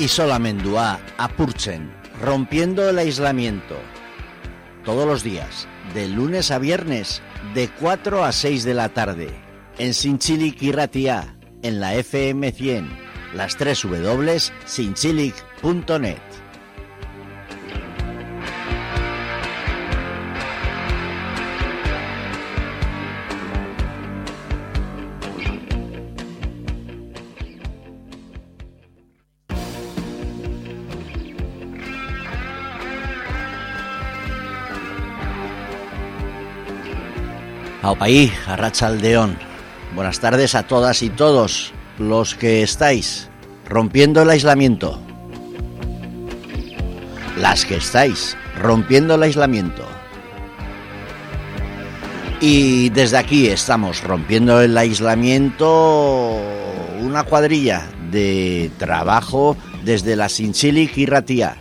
Isolamendua apurtzen, rompiendo el aislamiento. Todos los días, de lunes a viernes, de 4 a 6 de la tarde. En Zintzilik Irratia, en la FM 100, las 3 W, zintzilik.net. Aupaí, Arratsaldeón. Buenas tardes a todas y todos los que estáis rompiendo el aislamiento. Las que estáis rompiendo el aislamiento. Y desde aquí estamos rompiendo el aislamiento una cuadrilla de trabajo desde la Zintzilik Irratia.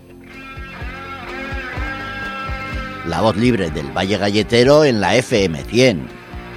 La voz libre del Valle Galletero en la FM 100.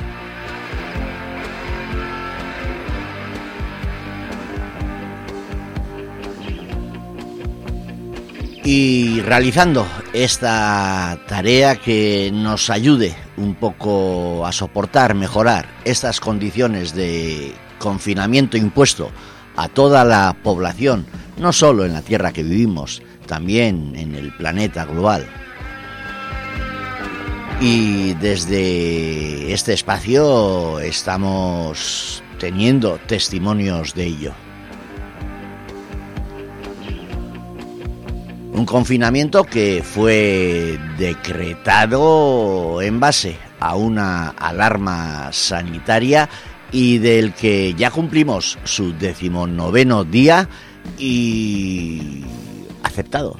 Y realizando esta tarea que nos ayude un poco a soportar, mejorar estas condiciones de confinamiento impuesto a toda la población, no solo en la tierra que vivimos, también en el planeta global. Y desde este espacio estamos teniendo testimonios de ello. Un confinamiento que fue decretado en base a una alarma sanitaria y del que ya cumplimos su 19º día y aceptado.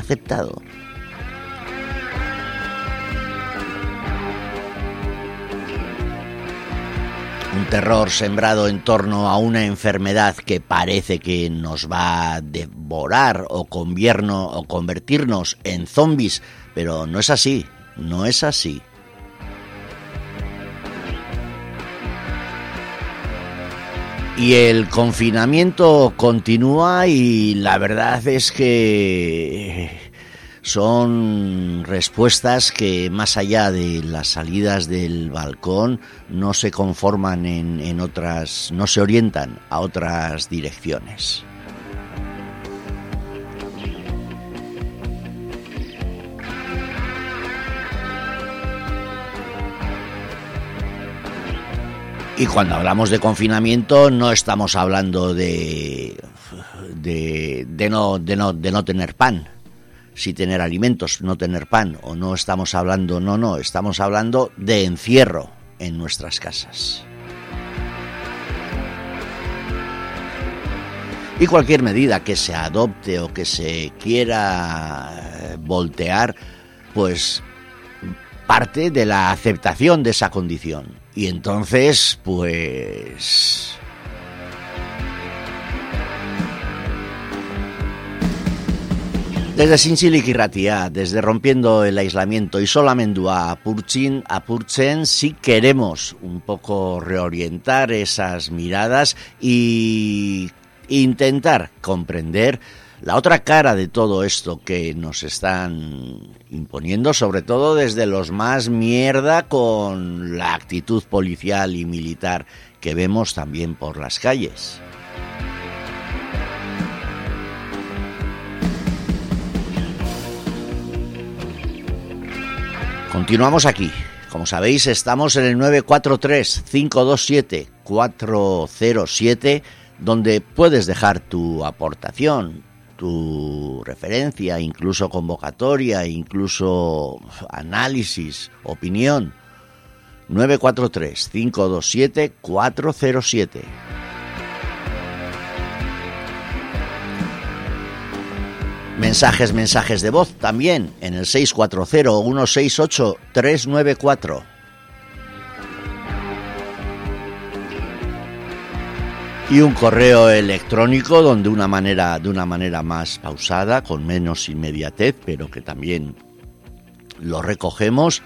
Un terror sembrado en torno a una enfermedad que parece que nos va a devorar o convertirnos en zombies, pero no es así, no es así. Y el confinamiento continúa y la verdad es que son respuestas que más allá de las salidas del balcón no se conforman en otras, no se orientan a otras direcciones. Y cuando hablamos de confinamiento no estamos hablando de no tener pan. Si tener alimentos, no tener pan, o no estamos hablando, estamos hablando de encierro en nuestras casas. Y cualquier medida que se adopte o que se quiera voltear, pues parte de la aceptación de esa condición. Y entonces, pues desde Zintzilik Irratia, desde rompiendo el aislamiento Isolamendua apurtzen, si queremos un poco reorientar esas miradas y intentar comprender la otra cara de todo esto que nos están imponiendo, sobre todo desde los más mierda con la actitud policial y militar que vemos también por las calles. Continuamos aquí. Como sabéis, estamos en el 943-527-407, donde puedes dejar tu aportación, tu referencia, incluso convocatoria, incluso análisis, opinión. 943-527-407. Mensajes de voz también en el 640-168-394. Y un correo electrónico donde de una manera más pausada, con menos inmediatez, pero que también lo recogemos,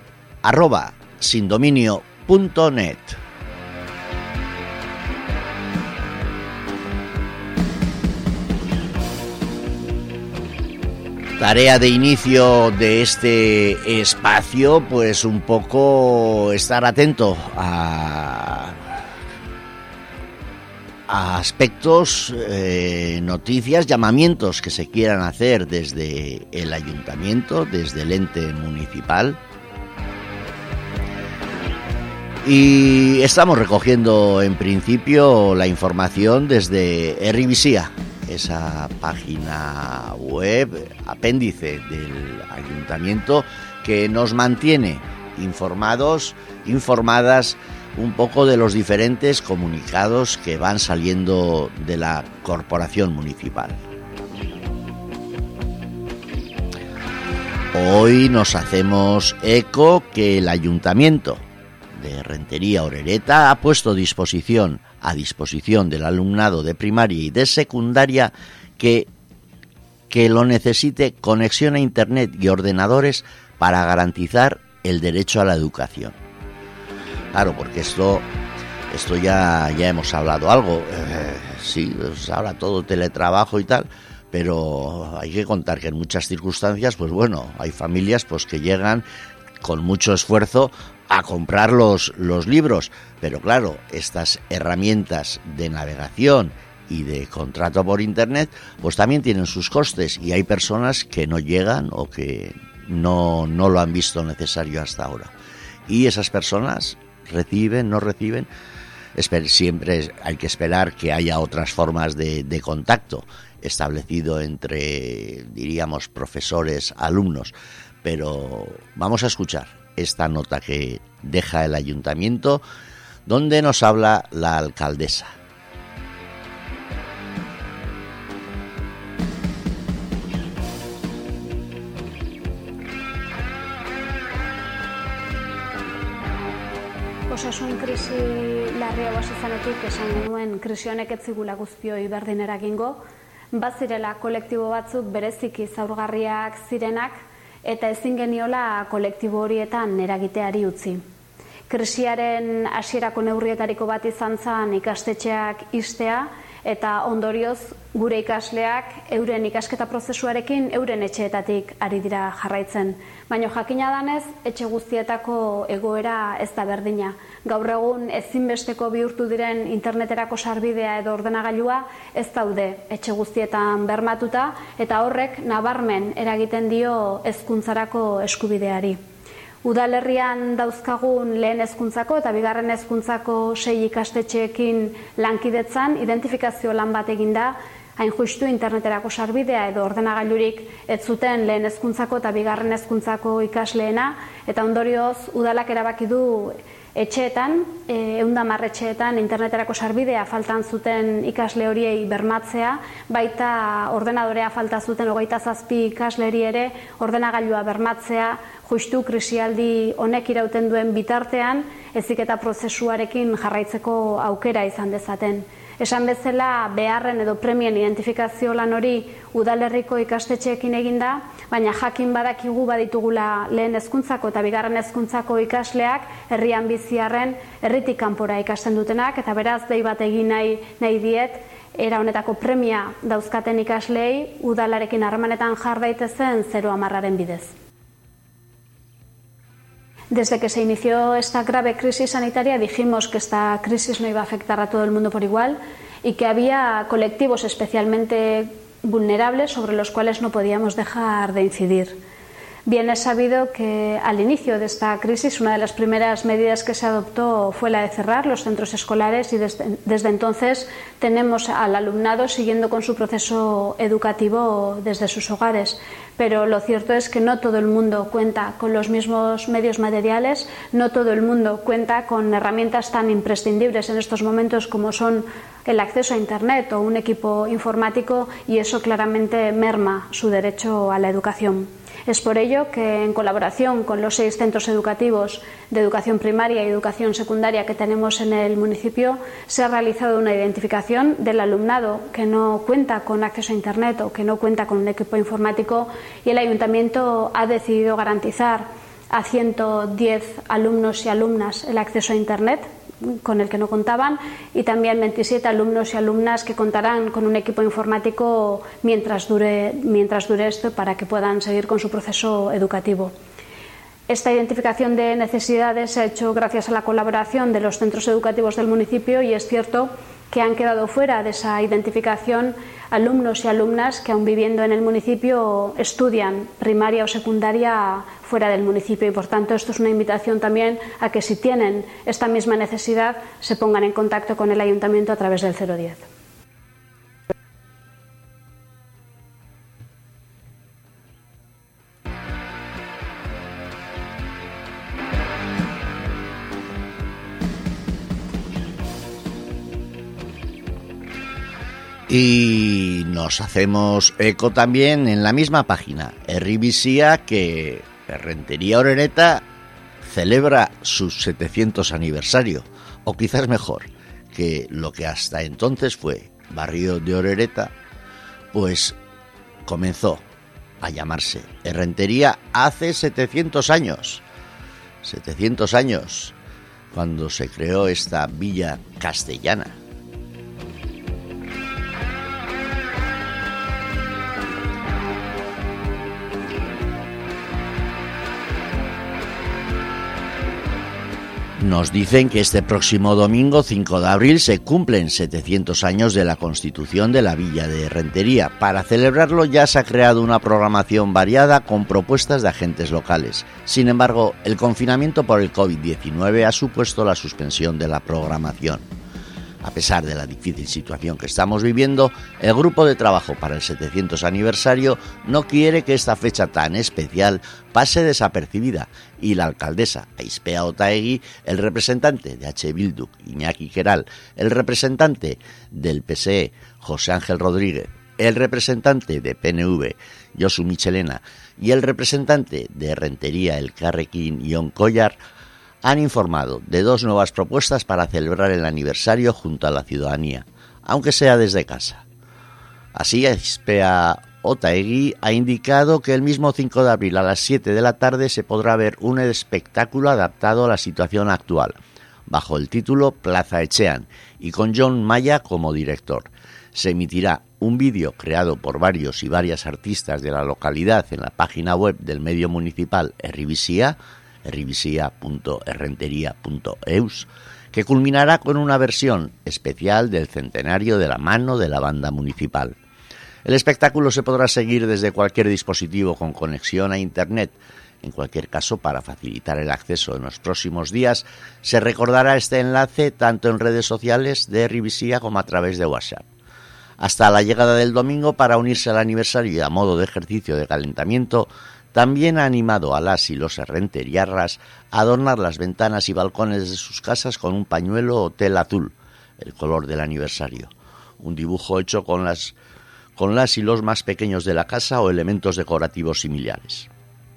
isolamendua.apurtzen@sindominio.net. Tarea de inicio de este espacio, pues un poco estar atento a aspectos, noticias, llamamientos que se quieran hacer desde el ayuntamiento, desde el ente municipal. Y estamos recogiendo en principio la información desde Herribisia, esa página web, apéndice del ayuntamiento, que nos mantiene informadas un poco de los diferentes comunicados que van saliendo de la corporación municipal. Hoy nos hacemos eco que el ayuntamiento de Rentería Orereta ha puesto a disposición del alumnado de primaria y de secundaria que lo necesite conexión a internet y ordenadores para garantizar el derecho a la educación. Claro, porque esto ya hemos hablado algo, sí, pues ahora todo teletrabajo y tal, pero hay que contar que en muchas circunstancias, pues bueno, hay familias pues que llegan con mucho esfuerzo a comprar los libros, pero claro, estas herramientas de navegación y de contrato por internet pues también tienen sus costes, y hay personas que no llegan o que no lo han visto necesario hasta ahora, y esas personas reciben, no reciben. Siempre hay que esperar que haya otras formas de contacto establecido entre, diríamos, profesores, alumnos, pero vamos a escuchar esta nota que deja el ayuntamiento, donde nos habla la alcaldesa. Osasun krisi larri hau hasi zenetik esan genuen krisi honek ez zigula guztioi berdin eragingo, bazirela kolektibo batzuk bereziki zaurgarriak zirenak eta ezin geniola kolektibo horietan eragiteari utzi. Krisiaren hasierako neurrietariko bat izan zen ikastetxeak ixtea, eta ondorioz gure ikasleak euren ikasketa prozesuarekin euren etxeetatik ari dira jarraitzen. Baina jakina danez, etxe guztietako egoera ez da berdina. Gaur egun ezinbesteko bihurtu diren interneterako sarbidea edo ordenagailua ez daude etxe guztietan bermatuta, eta horrek nabarmen eragiten dio hezkuntzarako eskubideari. Udalerrian dauzkagun lehen hezkuntzako eta bigarren hezkuntzako 6 ikastetxeekin lankidetzan identifikazio lan bat eginda, hain justu interneterako sarbidea edo ordenagailurik ez zuten lehen hezkuntzako eta bigarren hezkuntzako ikasleena, eta ondorioz udalak erabaki du etxeetan, 110 etxeetan interneterako sarbidea faltan zuten ikasle horiei bermatzea, baita ordenadorea falta zuten 27 ikasleri ere ordenagailua bermatzea, justu krisialdi honek irauten duen bitartean heziketa prozesuarekin jarraitzeko aukera izan dezaten. Esan bezala, beharren edo premien identifikazio lan hori udalerriko ikastetxeekin eginda, baina jakin badakigu baditugula lehen hezkuntzako eta bigarren hezkuntzako ikasleak herrian biziarren herritik kanpora ikasten dutenak, eta beraz dei bat egin nahi diet, era honetako premia dauzkaten ikasleei udalarekin harremanetan jar daitezen 0-10 bidez. Desde que se inició esta grave crisis sanitaria dijimos que esta crisis no iba a afectar a todo el mundo por igual y que había colectivos especialmente vulnerables sobre los cuales no podíamos dejar de incidir. Bien es sabido que al inicio de esta crisis una de las primeras medidas que se adoptó fue la de cerrar los centros escolares, y desde entonces tenemos al alumnado siguiendo con su proceso educativo desde sus hogares. Pero lo cierto es que no todo el mundo cuenta con los mismos medios materiales, no todo el mundo cuenta con herramientas tan imprescindibles en estos momentos como son el acceso a Internet o un equipo informático, y eso claramente merma su derecho a la educación. Es por ello que, en colaboración con los 6 centros educativos de educación primaria y educación secundaria que tenemos en el municipio, se ha realizado una identificación del alumnado que no cuenta con acceso a Internet o que no cuenta con un equipo informático, y el ayuntamiento ha decidido garantizar a 110 alumnos y alumnas el acceso a Internet, con el que no contaban, y también 27 alumnos y alumnas que contarán con un equipo informático mientras dure esto, para que puedan seguir con su proceso educativo. Esta identificación de necesidades se ha hecho gracias a la colaboración de los centros educativos del municipio, y es cierto que han quedado fuera de esa identificación alumnos y alumnas que, aun viviendo en el municipio, estudian primaria o secundaria fuera del municipio, y por tanto esto es una invitación también a que, si tienen esta misma necesidad, se pongan en contacto con el ayuntamiento a través del 010. Y nos hacemos eco también en la misma página, Herri Bizia, que Errentería Orereta celebra su 700 aniversario, o quizás mejor, que lo que hasta entonces fue barrio de Orereta, pues comenzó a llamarse Errentería hace 700 años. 700 años, cuando se creó esta villa castellana. Nos dicen que este próximo domingo, 5 de abril, se cumplen 700 años de la constitución de la villa de Errentería. Para celebrarlo ya se ha creado una programación variada con propuestas de agentes locales. Sin embargo, el confinamiento por el COVID-19 ha supuesto la suspensión de la programación. A pesar de la difícil situación que estamos viviendo, el grupo de trabajo para el 700 aniversario no quiere que esta fecha tan especial pase desapercibida, y la alcaldesa Aispea Otaegui, el representante de H. Bildu, Iñaki Queral, el representante del PSE, José Ángel Rodríguez, el representante de PNV, Josu Michelena, y el representante de Errentería, Elkarrekin, Ion Collar, han informado de 2 nuevas propuestas para celebrar el aniversario junto a la ciudadanía, aunque sea desde casa. Así, Aispea Otaegui ha indicado que el mismo 5 de abril a las 7 de la tarde se podrá ver un espectáculo adaptado a la situación actual, bajo el título Plaza Etxean, y con John Maya como director. Se emitirá un vídeo creado por varios y varias artistas de la localidad en la página web del medio municipal Herri Bizia, herribizia.errenteria.eus, que culminará con una versión especial del centenario de la mano de la banda municipal. El espectáculo se podrá seguir desde cualquier dispositivo con conexión a Internet. En cualquier caso, para facilitar el acceso en los próximos días, se recordará este enlace tanto en redes sociales de Herri Bizia como a través de WhatsApp. Hasta la llegada del domingo, para unirse al aniversario y a modo de ejercicio de calentamiento, también ha animado a las y los errenteriarras a adornar las ventanas y balcones de sus casas con un pañuelo o tela azul, el color del aniversario. Un dibujo hecho con las y los más pequeños de la casa o elementos decorativos similares.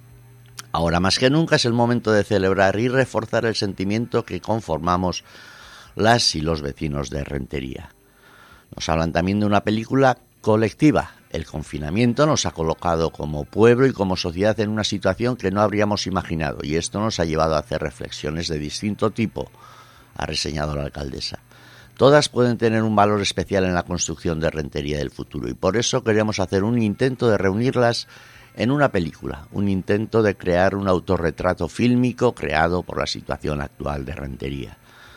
Ahora más que nunca es el momento de celebrar y reforzar el sentimiento que conformamos las y los vecinos de Errentería. Nos hablan también de una película colectiva. El confinamiento nos ha colocado como pueblo y como sociedad en una situación que no habríamos imaginado, y esto nos ha llevado a hacer reflexiones de distinto tipo, ha reseñado la alcaldesa. Todas pueden tener un valor especial en la construcción de Errentería del futuro, y por eso queremos hacer un intento de reunirlas en una película, un intento de crear un autorretrato fílmico creado por la situación actual de Errentería.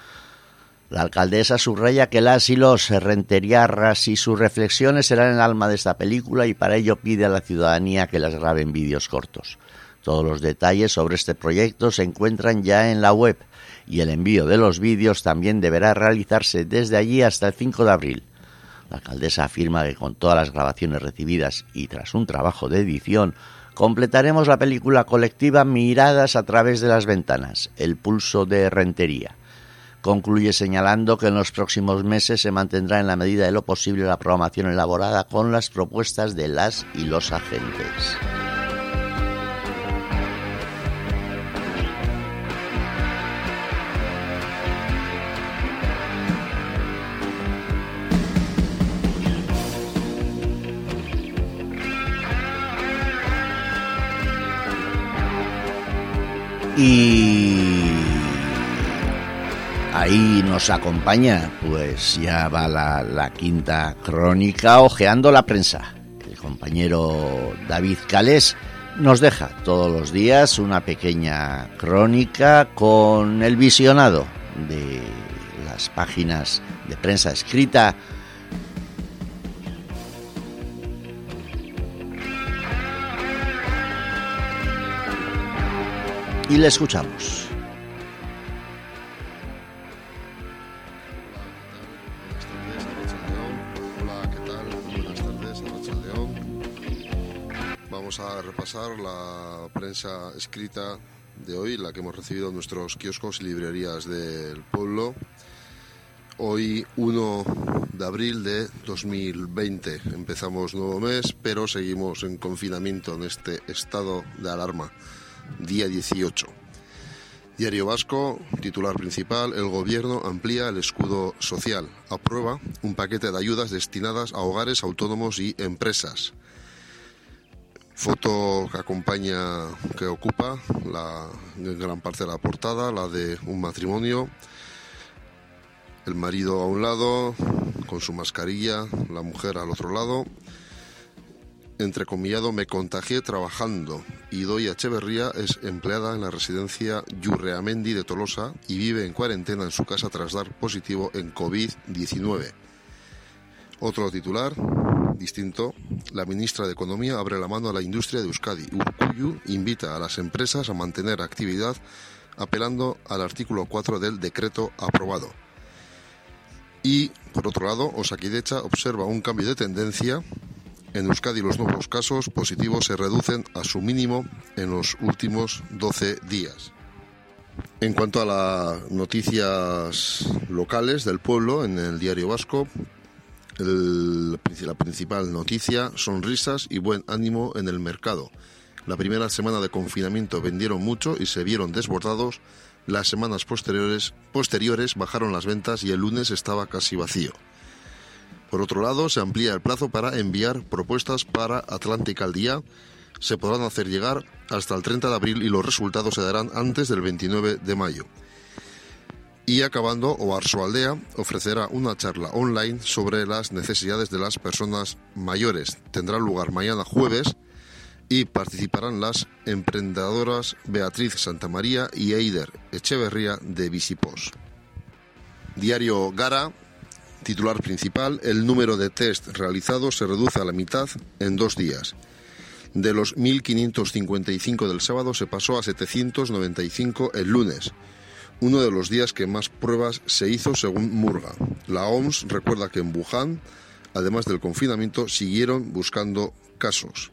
La alcaldesa subraya que las y los errenteriarras y sus reflexiones serán el alma de esta película, y para ello pide a la ciudadanía que las grabe en vídeos cortos. Todos los detalles sobre este proyecto se encuentran ya en la web, y el envío de los vídeos también deberá realizarse desde allí hasta el 5 de abril. La alcaldesa afirma que con todas las grabaciones recibidas y tras un trabajo de edición, completaremos la película colectiva Miradas a través de las ventanas, el pulso de Errentería. Concluye señalando que en los próximos meses se mantendrá en la medida de lo posible la programación elaborada con las propuestas de las y los agentes. Y Ahí nos acompaña, pues ya va la quinta crónica, ojeando la prensa. El compañero David Calés nos deja todos los días una pequeña crónica con el visionado de las páginas de prensa escrita. Y le escuchamos. Vamos a repasar la prensa escrita de hoy, la que hemos recibido en nuestros kioscos y librerías del pueblo. Hoy 1 de abril de 2020. Empezamos nuevo mes, pero seguimos en confinamiento en este estado de alarma. Día 18. Diario Vasco, titular principal: el gobierno amplía el escudo social. Aprueba un paquete de ayudas destinadas a hogares, autónomos y empresas. Foto que acompaña, que ocupa la gran parte de la portada, la de un matrimonio. El marido a un lado, con su mascarilla, la mujer al otro lado. Entrecomillado: me contagié trabajando. Idoia Echeverría es empleada en la residencia Yurreamendi de Tolosa y vive en cuarentena en su casa tras dar positivo en COVID-19. Otro titular distinto: la ministra de Economía abre la mano a la industria de Euskadi. Urkullu invita a las empresas a mantener actividad apelando al artículo 4 del decreto aprobado. Y, por otro lado, Osakidetza observa un cambio de tendencia. En Euskadi los nuevos casos positivos se reducen a su mínimo en los últimos 12 días. En cuanto a las noticias locales del pueblo, en el Diario Vasco, la principal noticia: sonrisas y buen ánimo en el mercado. La primera semana de confinamiento vendieron mucho y se vieron desbordados. Las semanas posteriores bajaron las ventas y el lunes estaba casi vacío. Por otro lado, se amplía el plazo para enviar propuestas para Atlántica al día. Se podrán hacer llegar hasta el 30 de abril y los resultados se darán antes del 29 de mayo. Y acabando, Oarsoaldea ofrecerá una charla online sobre las necesidades de las personas mayores. Tendrá lugar mañana jueves y participarán las emprendedoras Beatriz Santamaría y Eider Echeverría de Visipos. Diario Gara, titular principal: el número de test realizados se reduce a la mitad en 2 días. De los 1.555 del sábado se pasó a 795 el lunes, uno de los días que más pruebas se hizo según Murga. La OMS recuerda que en Wuhan, además del confinamiento, siguieron buscando casos.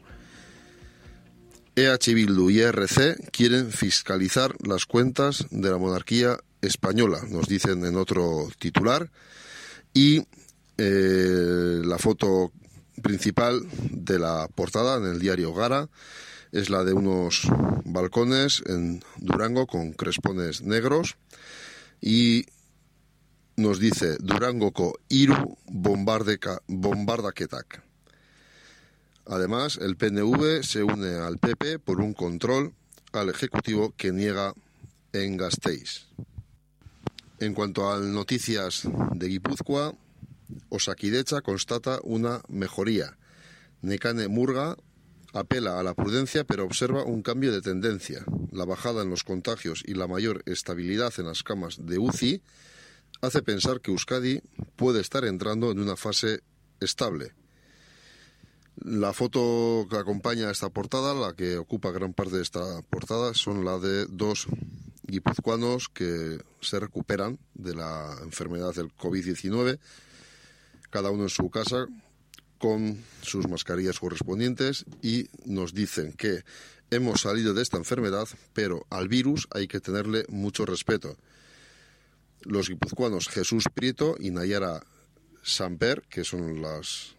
EH Bildu y ERC quieren fiscalizar las cuentas de la monarquía española, nos dicen en otro titular. Y la foto principal de la portada en el diario Gara es la de unos balcones en Durango con crespones negros y nos dice: Durangoko hiru bombardaketak. Además, el PNV se une al PP por un control al Ejecutivo que niega en Gasteiz. En cuanto a noticias de Guipúzcoa, Osakidetza constata una mejoría. Nekane Murga apela a la prudencia pero observa un cambio de tendencia. La bajada en los contagios y la mayor estabilidad en las camas de UCI hace pensar que Euskadi puede estar entrando en una fase estable. La foto que acompaña a esta portada, la que ocupa gran parte de esta portada, son la de 2 guipuzcoanos que se recuperan de la enfermedad del COVID-19, cada uno en su casa con sus mascarillas correspondientes, y nos dicen que hemos salido de esta enfermedad, pero al virus hay que tenerle mucho respeto. Los guipuzcoanos Jesús Prieto y Nayara Samper, que son las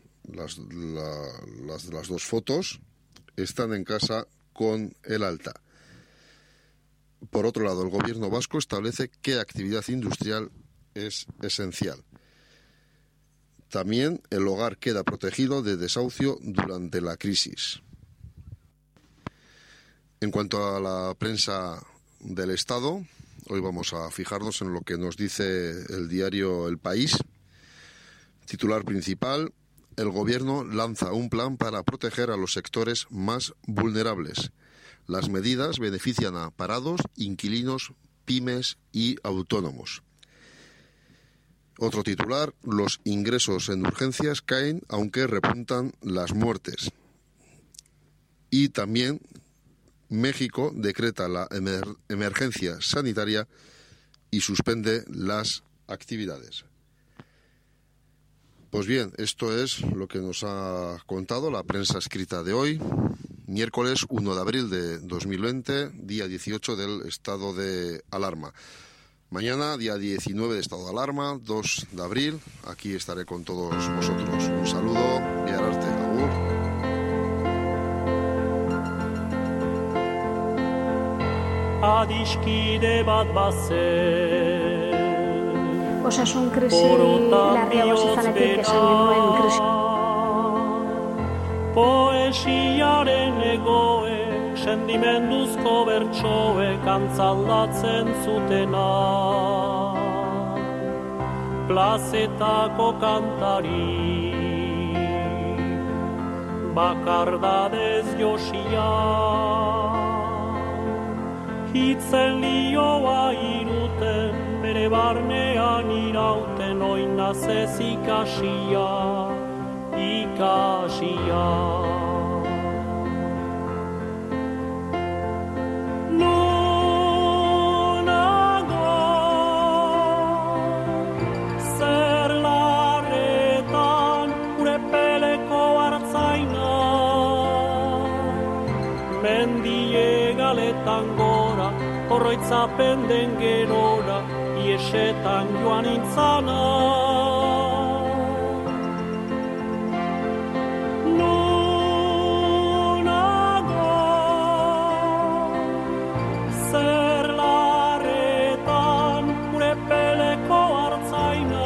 dos fotos, están en casa con el alta. Por otro lado, el gobierno vasco establece que actividad industrial es esencial. También el hogar queda protegido de desahucio durante la crisis. En cuanto a la prensa del Estado, Hoy vamos a fijarnos en lo que nos dice el diario El País. Titular principal: el Gobierno lanza un plan para proteger a los sectores más vulnerables. Las medidas benefician a parados, inquilinos, pymes y autónomos. Otro titular: los ingresos en urgencias caen aunque repuntan las muertes. Y también México decreta la emergencia sanitaria y suspende las actividades. Pues bien, esto es lo que nos ha contado la prensa escrita de hoy, miércoles 1 de abril de 2020, día 18 del estado de alarma. Mañana, día 19 de estado de alarma, 2 de abril, aquí estaré con todos vosotros. Un saludo, Bihar arte, agur. Adiskide bat bazen Osasun krisi larriagoz izanetik esan genuen krisi. Poesiaren egoek, sendimenduzko bertsoek antzaldatzen zutena. Plazetako kantari, bakardadez josia. Hitzen lioa iruten, bere barnean irauten, oinaz ez ikasia, ikasia. Nonago, zer larretan, gure peleko hartzaina, mendie galetan gora, horroitzapen den gerora, iesetan joan intzana. Nonago, zer larretan, gure peleko hartzaina,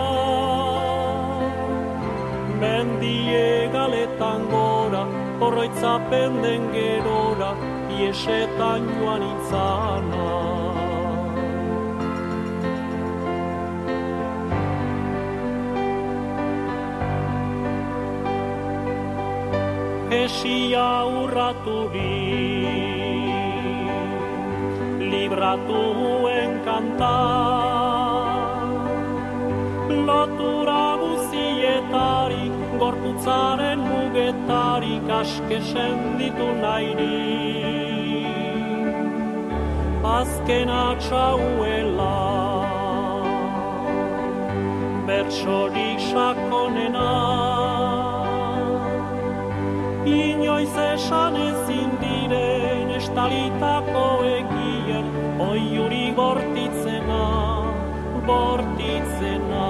mendie galetan gora, horroitzapen den gerora, iesetan joan itzana. Esia urraturik, libratuen kanta, lotura guzietarik, gorputzaren mugetarik, askesen ditu nahirik. Azken atxauela, bertsorik sakonena, inoiz esan ezin diren estalitako egien, oiuri bortitzena, bortitzena.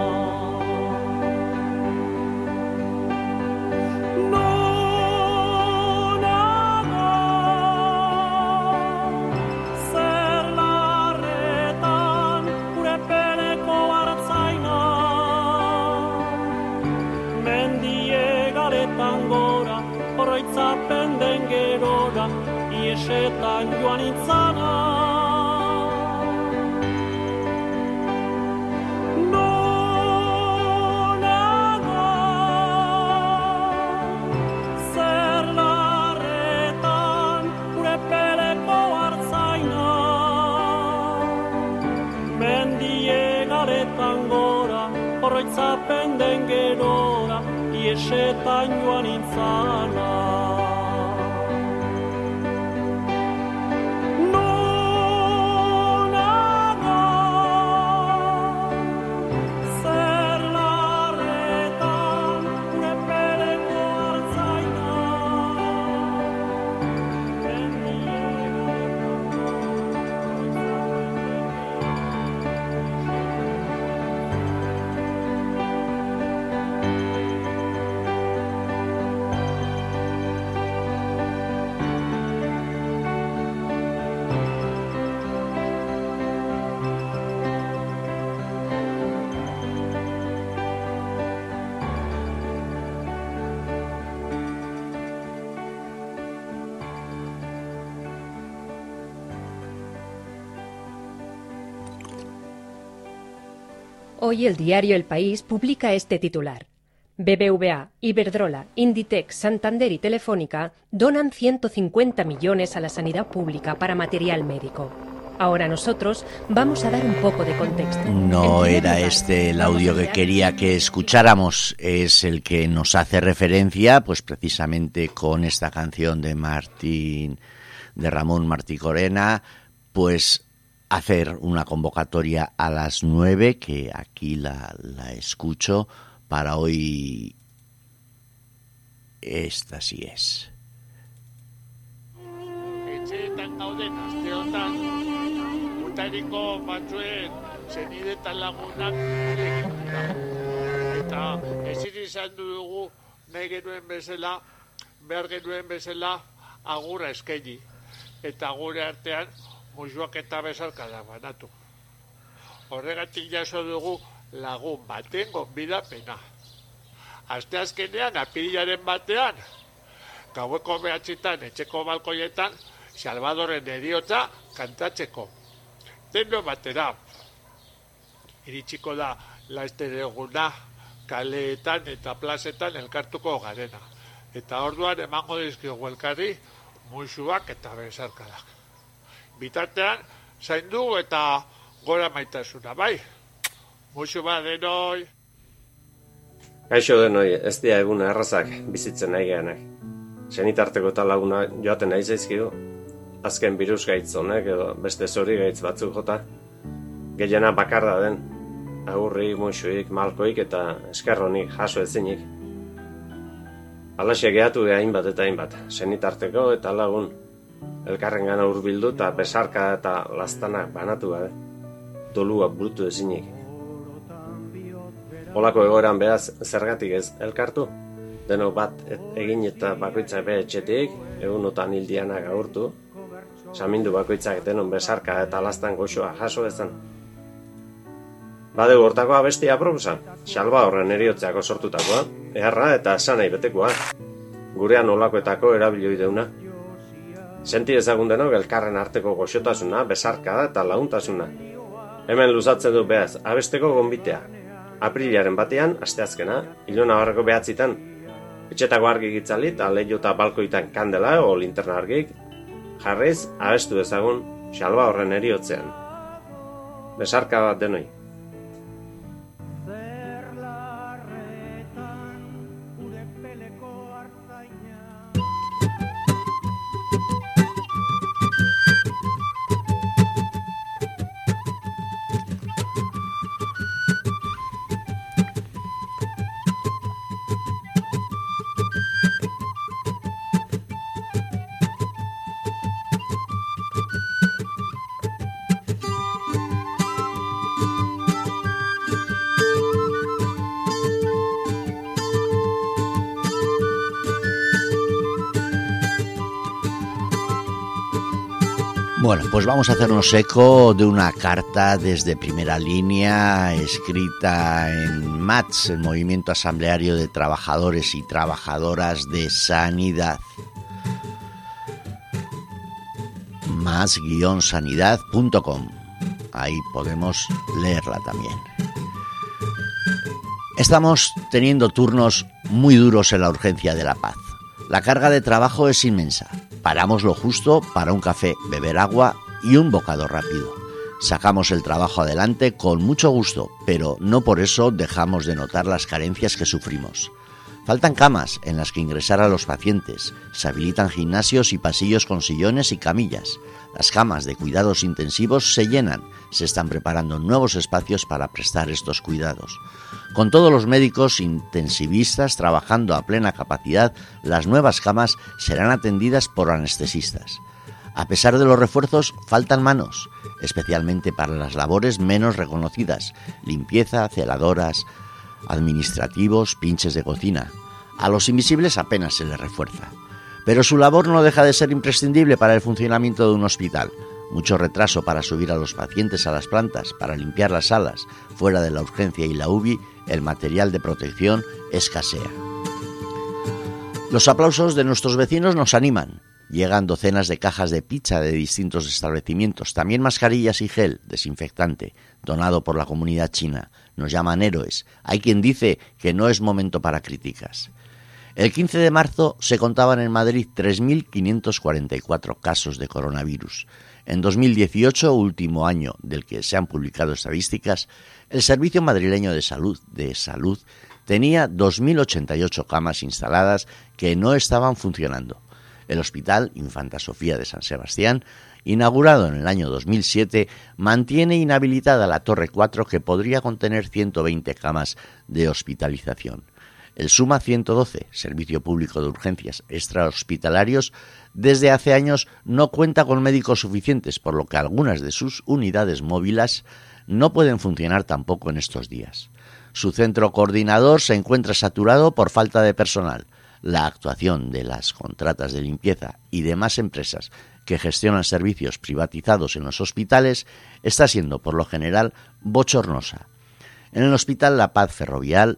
Nonago, zer larretan, gure peleko hartzaina, mendie galetan gora, horroitzapen den gerora, iesetan joan itzana. Nonago, zer larretan, gure peleko hartzaina, mendie galetan gora, horroitzapen den gerora, iesetan joan intzana. Nonago, zer larretan, gure peleko hartzaina, mendie galetan Hoy el diario El País publica este titular. BBVA, Iberdrola, Inditex, Santander y Telefónica donan 150 millones a la sanidad pública para material médico. Ahora nosotros vamos a dar un poco de contexto. No era este el audio que quería que escucháramos, es el que nos hace referencia, pues precisamente con esta canción de Ramón Martí Corena, pues hacer una convocatoria a las 9, que aquí la escucho, para hoy. Esta sí es. Etxeetan gauden aste honetan, utariko batzuen senidetan lagunak egin dira. Eta ezin izan dugu nahi genuen bezala, behar genuen bezala agurra eskaini. Eta gure artean musuak eta bezarkada banatu. Horregatik jaso dugu lagun baten gonbidapena. Asteazkenean, apirilaren batean, gaueko 9 etxeko balkoietan, Salvadorren heriotza kantatzeko. Deno batera. Iritsiko da laster eguna, kaleetan eta plazetan elkartuko garena. Eta orduan emango dizkigu elkarri musuak eta bezarkadak. Bitartean, zaindu eta gora maitasuna, bai? Musu bat denoi. Gaixo denoi, ez dira egun errazak bizitzen nahi gehanak. Senitarteko eta laguna joaten nahi zaizkigu. Azken birus gaitz honek edo beste zori gaitz batzuk jota. Gehiena bakarda den. Agurri, musuik, malkoik eta eskerronik jaso ezinik. Alaxe gehatu geha hainbat eta hainbat. Senitarteko eta lagun. Elkarren gana hurbildu eta besarka eta lastanak banatu gabe. Dolua burutu ezinik. Olako egoeran behaz zergatik ez elkartu? Denok bat egin eta bakoitzak be etxetik, egunotan hildianak agurtu, samindu bakoitzak denon besarka eta lastan goxoa jaso ezan. Badegu hortako abestia aproposa, Salvadorren heriotzeako sortutakoa, eharra eta sanai betekoa, gurean olakoetako erabiloi deuna. Senti ezagun denok elkarren arteko goxotasuna, besarka eta launtasuna. Hemen luzatzen du behaz, abesteko gonbitea. Aprilaren batean, asteazkena, Ilona Barreko 9, etxetako argik itzali eta leiho eta balkoitan kandela o linterna argik, jarraiz abestu ezagun Salvadorren heriotzean. Besarka bat denoi. Bueno, pues vamos a hacernos eco de una carta desde primera línea escrita en MATS, el Movimiento Asambleario de Trabajadores y Trabajadoras de Sanidad. más-sanidad.com. Ahí podemos leerla también. Estamos teniendo turnos muy duros en la urgencia de la paz. La carga de trabajo es inmensa. Paramos lo justo para un café, beber agua y un bocado rápido. Sacamos el trabajo adelante con mucho gusto, pero no por eso dejamos de notar las carencias que sufrimos. Faltan camas en las que ingresar a los pacientes, se habilitan gimnasios y pasillos con sillones y camillas. Las camas de cuidados intensivos se llenan, se están preparando nuevos espacios para prestar estos cuidados. Con todos los médicos intensivistas trabajando a plena capacidad, las nuevas camas serán atendidas por anestesistas. A pesar de los refuerzos, faltan manos, especialmente para las labores menos reconocidas: limpieza, celadoras, administrativos, pinches de cocina. A los invisibles apenas se les refuerza. Pero su labor no deja de ser imprescindible para el funcionamiento de un hospital. Mucho retraso para subir a los pacientes a las plantas, para limpiar las salas. Fuera de la urgencia y la UBI, el material de protección escasea. Los aplausos de nuestros vecinos nos animan, Llegan docenas de cajas de pizza de distintos establecimientos, también mascarillas y gel desinfectante, donado por la comunidad china. Nos llaman héroes. Hay quien dice que no es momento para críticas. El 15 de marzo se contaban en Madrid 3.544 casos de coronavirus. En 2018, último año del que se han publicado estadísticas, el Servicio Madrileño de Salud tenía 2.088 camas instaladas que no estaban funcionando. El Hospital Infanta Sofía de San Sebastián, inaugurado en el año 2007, mantiene inhabilitada la Torre 4 que podría contener 120 camas de hospitalización. El Suma 112, Servicio Público de Urgencias Extrahospitalarios, desde hace años no cuenta con médicos suficientes, por lo que algunas de sus unidades móviles no pueden funcionar tampoco en estos días. Su centro coordinador se encuentra saturado por falta de personal. La actuación de las contratas de limpieza y demás empresas que gestionan servicios privatizados en los hospitales está siendo, por lo general, bochornosa. En el Hospital La Paz Ferrovial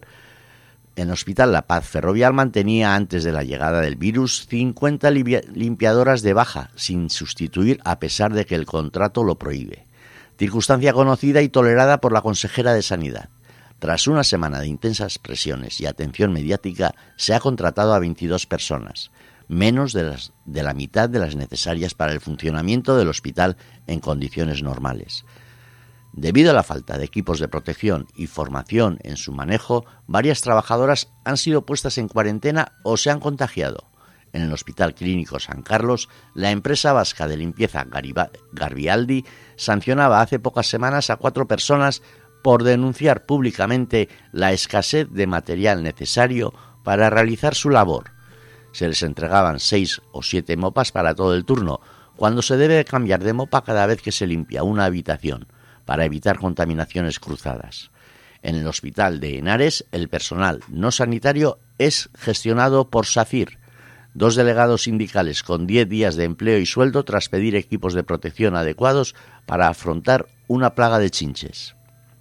mantenía antes de la llegada del virus 50 limpiadoras de baja, sin sustituir a pesar de que el contrato lo prohíbe. Circunstancia conocida y tolerada por la consejera de Sanidad. Tras una semana de intensas presiones y atención mediática, se ha contratado a 22 personas, menos de la mitad de las necesarias para el funcionamiento del hospital en condiciones normales. Debido a la falta de equipos de protección y formación en su manejo, varias trabajadoras han sido puestas en cuarentena o se han contagiado. En el Hospital Clínico San Carlos, la empresa vasca de limpieza Garbialdi sancionaba hace pocas semanas a 4 personas por denunciar públicamente la escasez de material necesario para realizar su labor. Se les entregaban 6 o 7 mopas para todo el turno, cuando se debe cambiar de mopa cada vez que se limpia una habitación, para evitar contaminaciones cruzadas. En el Hospital de Henares, el personal no sanitario es gestionado por SACIR, 2 delegados sindicales con 10 días de empleo y sueldo tras pedir equipos de protección adecuados para afrontar una plaga de chinches.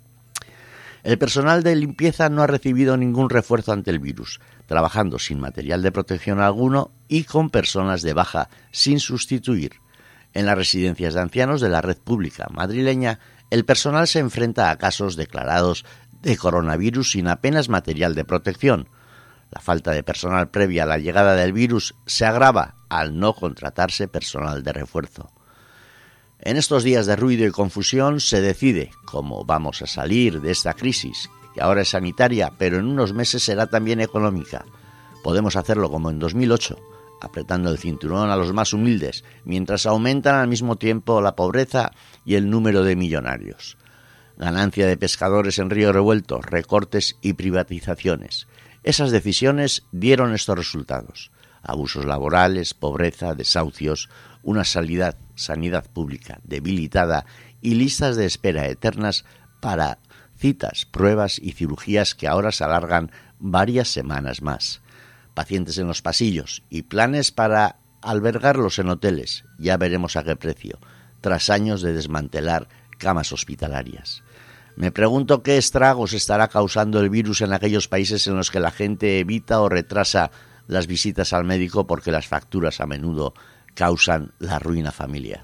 El personal de limpieza no ha recibido ningún refuerzo ante el virus, trabajando sin material de protección alguno y con personas de baja sin sustituir. En las residencias de ancianos de la red pública madrileña, el personal se enfrenta a casos declarados de coronavirus sin apenas material de protección. La falta de personal previa a la llegada del virus se agrava al no contratarse personal de refuerzo. En estos días de ruido y confusión se decide cómo vamos a salir de esta crisis, que ahora es sanitaria, pero en unos meses será también económica. Podemos hacerlo como en 2008, apretando el cinturón a los más humildes, mientras aumentan al mismo tiempo la pobreza y el número de millonarios. Ganancia de pescadores en Río Revuelto, recortes y privatizaciones. Esas decisiones dieron estos resultados: abusos laborales, pobreza, desahucios, una sanidad pública debilitada y listas de espera eternas para citas, pruebas y cirugías que ahora se alargan varias semanas más. Pacientes en los pasillos y planes para albergarlos en hoteles, ya veremos a qué precio, tras años de desmantelar camas hospitalarias. Me pregunto qué estragos estará causando el virus en aquellos países en los que la gente evita o retrasa las visitas al médico porque las facturas a menudo causan la ruina familiar.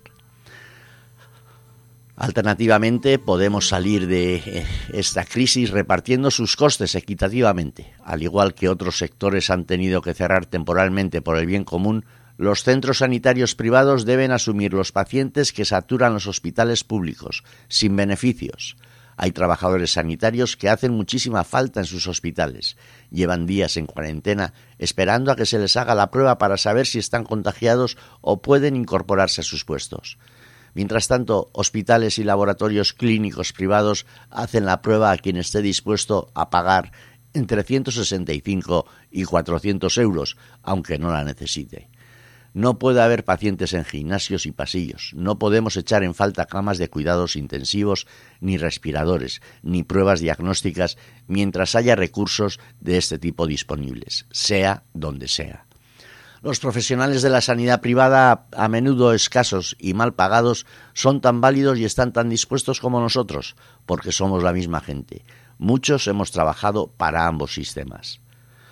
Alternativamente, podemos salir de esta crisis repartiendo sus costes equitativamente. Al igual que otros sectores han tenido que cerrar temporalmente por el bien común, los centros sanitarios privados deben asumir los pacientes que saturan los hospitales públicos, sin beneficios. Hay trabajadores sanitarios que hacen muchísima falta en sus hospitales. Llevan días en cuarentena esperando a que se les haga la prueba para saber si están contagiados o pueden incorporarse a sus puestos. Mientras tanto, hospitales y laboratorios clínicos privados hacen la prueba a quien esté dispuesto a pagar entre 165 y 400 euros, aunque no la necesite. No puede haber pacientes en gimnasios y pasillos. No podemos echar en falta camas de cuidados intensivos, ni respiradores, ni pruebas diagnósticas, mientras haya recursos de este tipo disponibles, sea donde sea. Los profesionales de la sanidad privada, a menudo escasos y mal pagados, son tan válidos y están tan dispuestos como nosotros, porque somos la misma gente. Muchos hemos trabajado para ambos sistemas.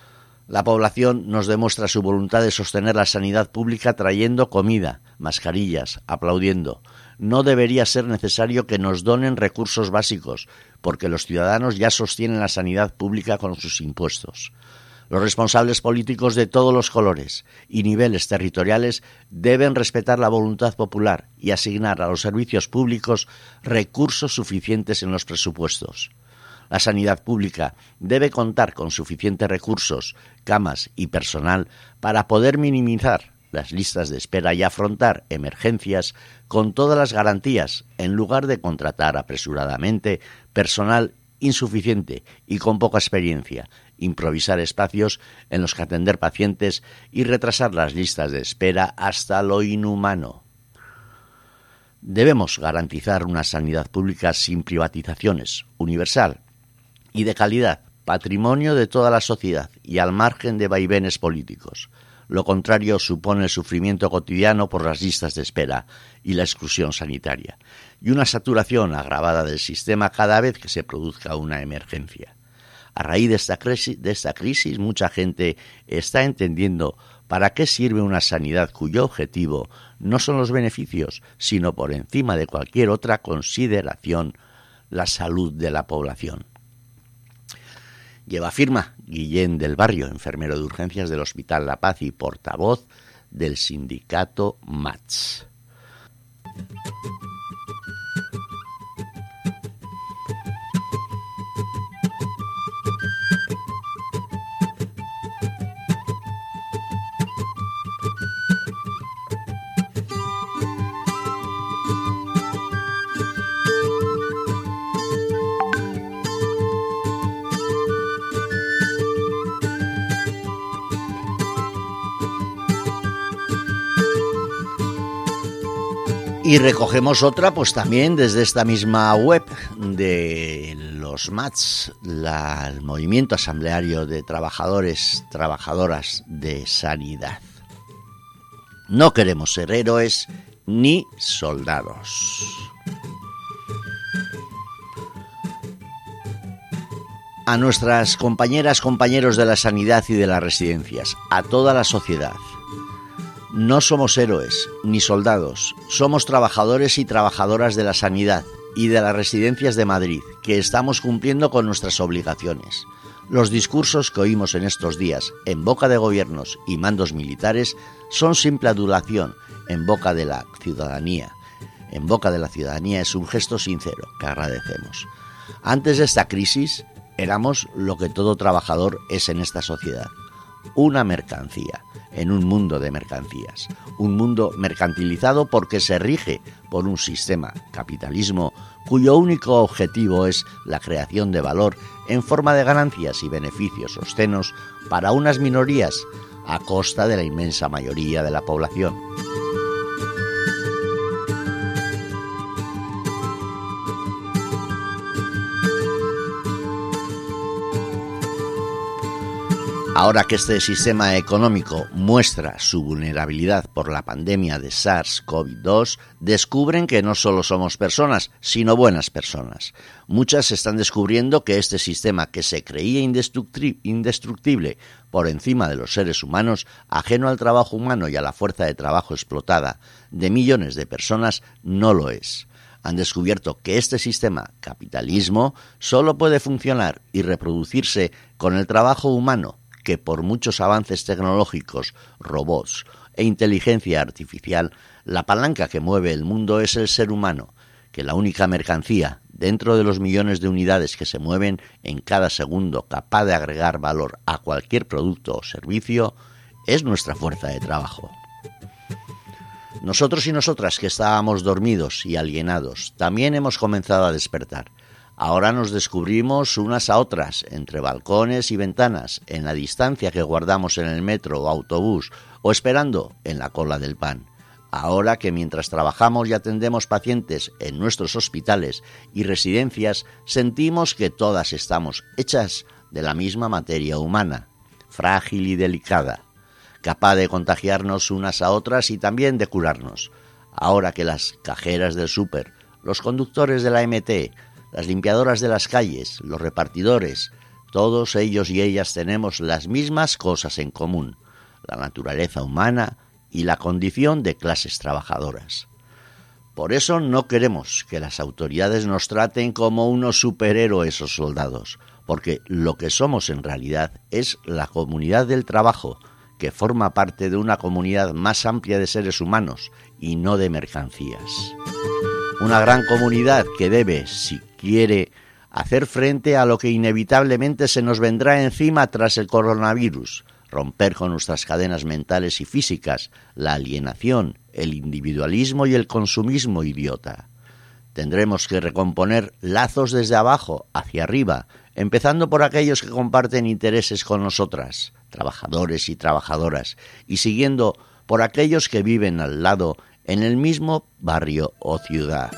La población nos demuestra su voluntad de sostener la sanidad pública trayendo comida, mascarillas, aplaudiendo. No debería ser necesario que nos donen recursos básicos, porque los ciudadanos ya sostienen la sanidad pública con sus impuestos. Los responsables políticos de todos los colores y niveles territoriales deben respetar la voluntad popular y asignar a los servicios públicos recursos suficientes en los presupuestos. La sanidad pública debe contar con suficientes recursos, camas y personal para poder minimizar las listas de espera y afrontar emergencias con todas las garantías, en lugar de contratar apresuradamente personal insuficiente y con poca experiencia, improvisar espacios en los que atender pacientes y retrasar las listas de espera hasta lo inhumano. Debemos garantizar una sanidad pública sin privatizaciones, universal y de calidad, patrimonio de toda la sociedad y al margen de vaivenes políticos. Lo contrario supone el sufrimiento cotidiano por las listas de espera y la exclusión sanitaria, y una saturación agravada del sistema cada vez que se produzca una emergencia. A raíz de esta crisis, mucha gente está entendiendo para qué sirve una sanidad cuyo objetivo no son los beneficios, sino por encima de cualquier otra consideración, la salud de la población. Lleva firma Guillén del Barrio, enfermero de urgencias del Hospital La Paz y portavoz del sindicato MATS. Y recogemos otra, pues también desde esta misma web de los MATS, el Movimiento Asambleario de Trabajadoras de Sanidad. No queremos ser héroes ni soldados. A nuestras compañeras, compañeros de la sanidad y de las residencias, a toda la sociedad. No somos héroes ni soldados, somos trabajadores y trabajadoras de la sanidad y de las residencias de Madrid, que estamos cumpliendo con nuestras obligaciones. Los discursos que oímos en estos días en boca de gobiernos y mandos militares son simple adulación en boca de la ciudadanía. En boca de la ciudadanía es un gesto sincero que agradecemos. Antes de esta crisis éramos lo que todo trabajador es en esta sociedad, una mercancía. En un mundo de mercancías, un mundo mercantilizado porque se rige por un sistema capitalismo cuyo único objetivo es la creación de valor en forma de ganancias y beneficios obscenos para unas minorías a costa de la inmensa mayoría de la población. Ahora que este sistema económico muestra su vulnerabilidad por la pandemia de SARS-CoV-2, descubren que no solo somos personas, sino buenas personas. Muchas están descubriendo que este sistema que se creía indestructible por encima de los seres humanos, ajeno al trabajo humano y a la fuerza de trabajo explotada de millones de personas, no lo es. Han descubierto que este sistema, capitalismo, solo puede funcionar y reproducirse con el trabajo humano, que por muchos avances tecnológicos, robots e inteligencia artificial, la palanca que mueve el mundo es el ser humano, que la única mercancía, dentro de los millones de unidades que se mueven en cada segundo capaz de agregar valor a cualquier producto o servicio, es nuestra fuerza de trabajo. Nosotros y nosotras que estábamos dormidos y alienados, también hemos comenzado a despertar. Ahora nos descubrimos unas a otras, entre balcones y ventanas, en la distancia que guardamos en el metro o autobús, o esperando en la cola del pan. Ahora que mientras trabajamos y atendemos pacientes en nuestros hospitales y residencias, sentimos que todas estamos hechas de la misma materia humana, frágil y delicada, capaz de contagiarnos unas a otras y también de curarnos. Ahora que las cajeras del súper, los conductores de la MT, las limpiadoras de las calles, los repartidores, todos ellos y ellas tenemos las mismas cosas en común: la naturaleza humana y la condición de clases trabajadoras. Por eso no queremos que las autoridades nos traten como unos superhéroes o soldados, porque lo que somos en realidad es la comunidad del trabajo, que forma parte de una comunidad más amplia de seres humanos y no de mercancías. Una gran comunidad que debe, si quiere, hacer frente a lo que inevitablemente se nos vendrá encima tras el coronavirus, romper con nuestras cadenas mentales y físicas, la alienación, el individualismo y el consumismo idiota. Tendremos que recomponer lazos desde abajo hacia arriba, empezando por aquellos que comparten intereses con nosotras, trabajadores y trabajadoras, y siguiendo por aquellos que viven al lado en el mismo barrio o ciudad.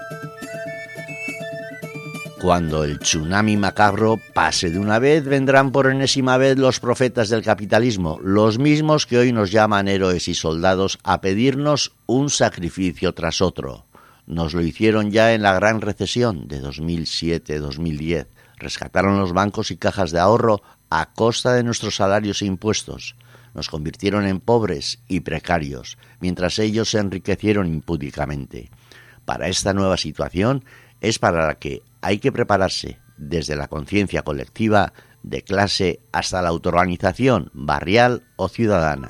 Cuando el tsunami macabro pase de una vez, vendrán por enésima vez los profetas del capitalismo, los mismos que hoy nos llaman héroes y soldados, a pedirnos un sacrificio tras otro. Nos lo hicieron ya en la gran recesión de 2007-2010. Rescataron los bancos y cajas de ahorro a costa de nuestros salarios e impuestos. Nos convirtieron en pobres y precarios, mientras ellos se enriquecieron impúdicamente. Para esta nueva situación es para la que hay que prepararse desde la conciencia colectiva, de clase, hasta la autoorganización barrial o ciudadana.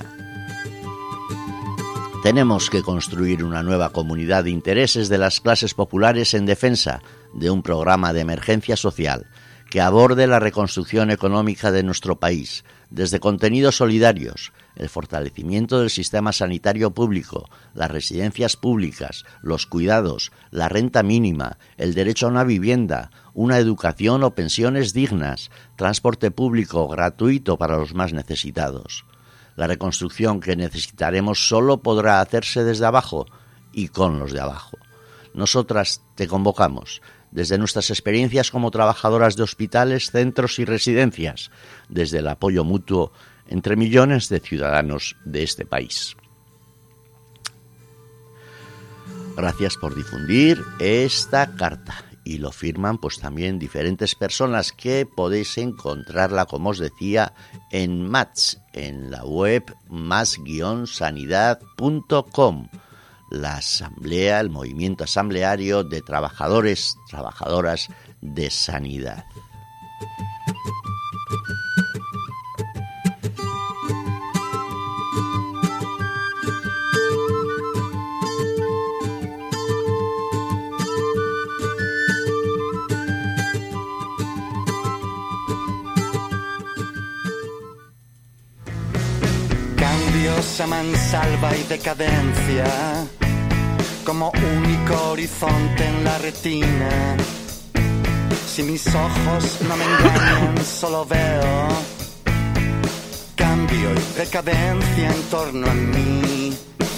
Tenemos que construir una nueva comunidad de intereses de las clases populares en defensa de un programa de emergencia social que aborde la reconstrucción económica de nuestro país, desde contenidos solidarios, el fortalecimiento del sistema sanitario público, las residencias públicas, los cuidados, la renta mínima, el derecho a una vivienda, una educación o pensiones dignas, transporte público gratuito para los más necesitados. La reconstrucción que necesitaremos solo podrá hacerse desde abajo y con los de abajo. Nosotras te convocamos, desde nuestras experiencias como trabajadoras de hospitales, centros y residencias, desde el apoyo mutuo entre millones de ciudadanos de este país. Gracias por difundir esta carta, y lo firman pues también diferentes personas que podéis encontrarla, como os decía, en MATS, en la web mas-sanidad.com. La asamblea, el movimiento asambleario de trabajadores, trabajadoras de sanidad. Cambios a mansalva y decadencia como único horizonte en la retina. Si mis ojos no me engañan, solo veo cambio y decadencia en torno a mí.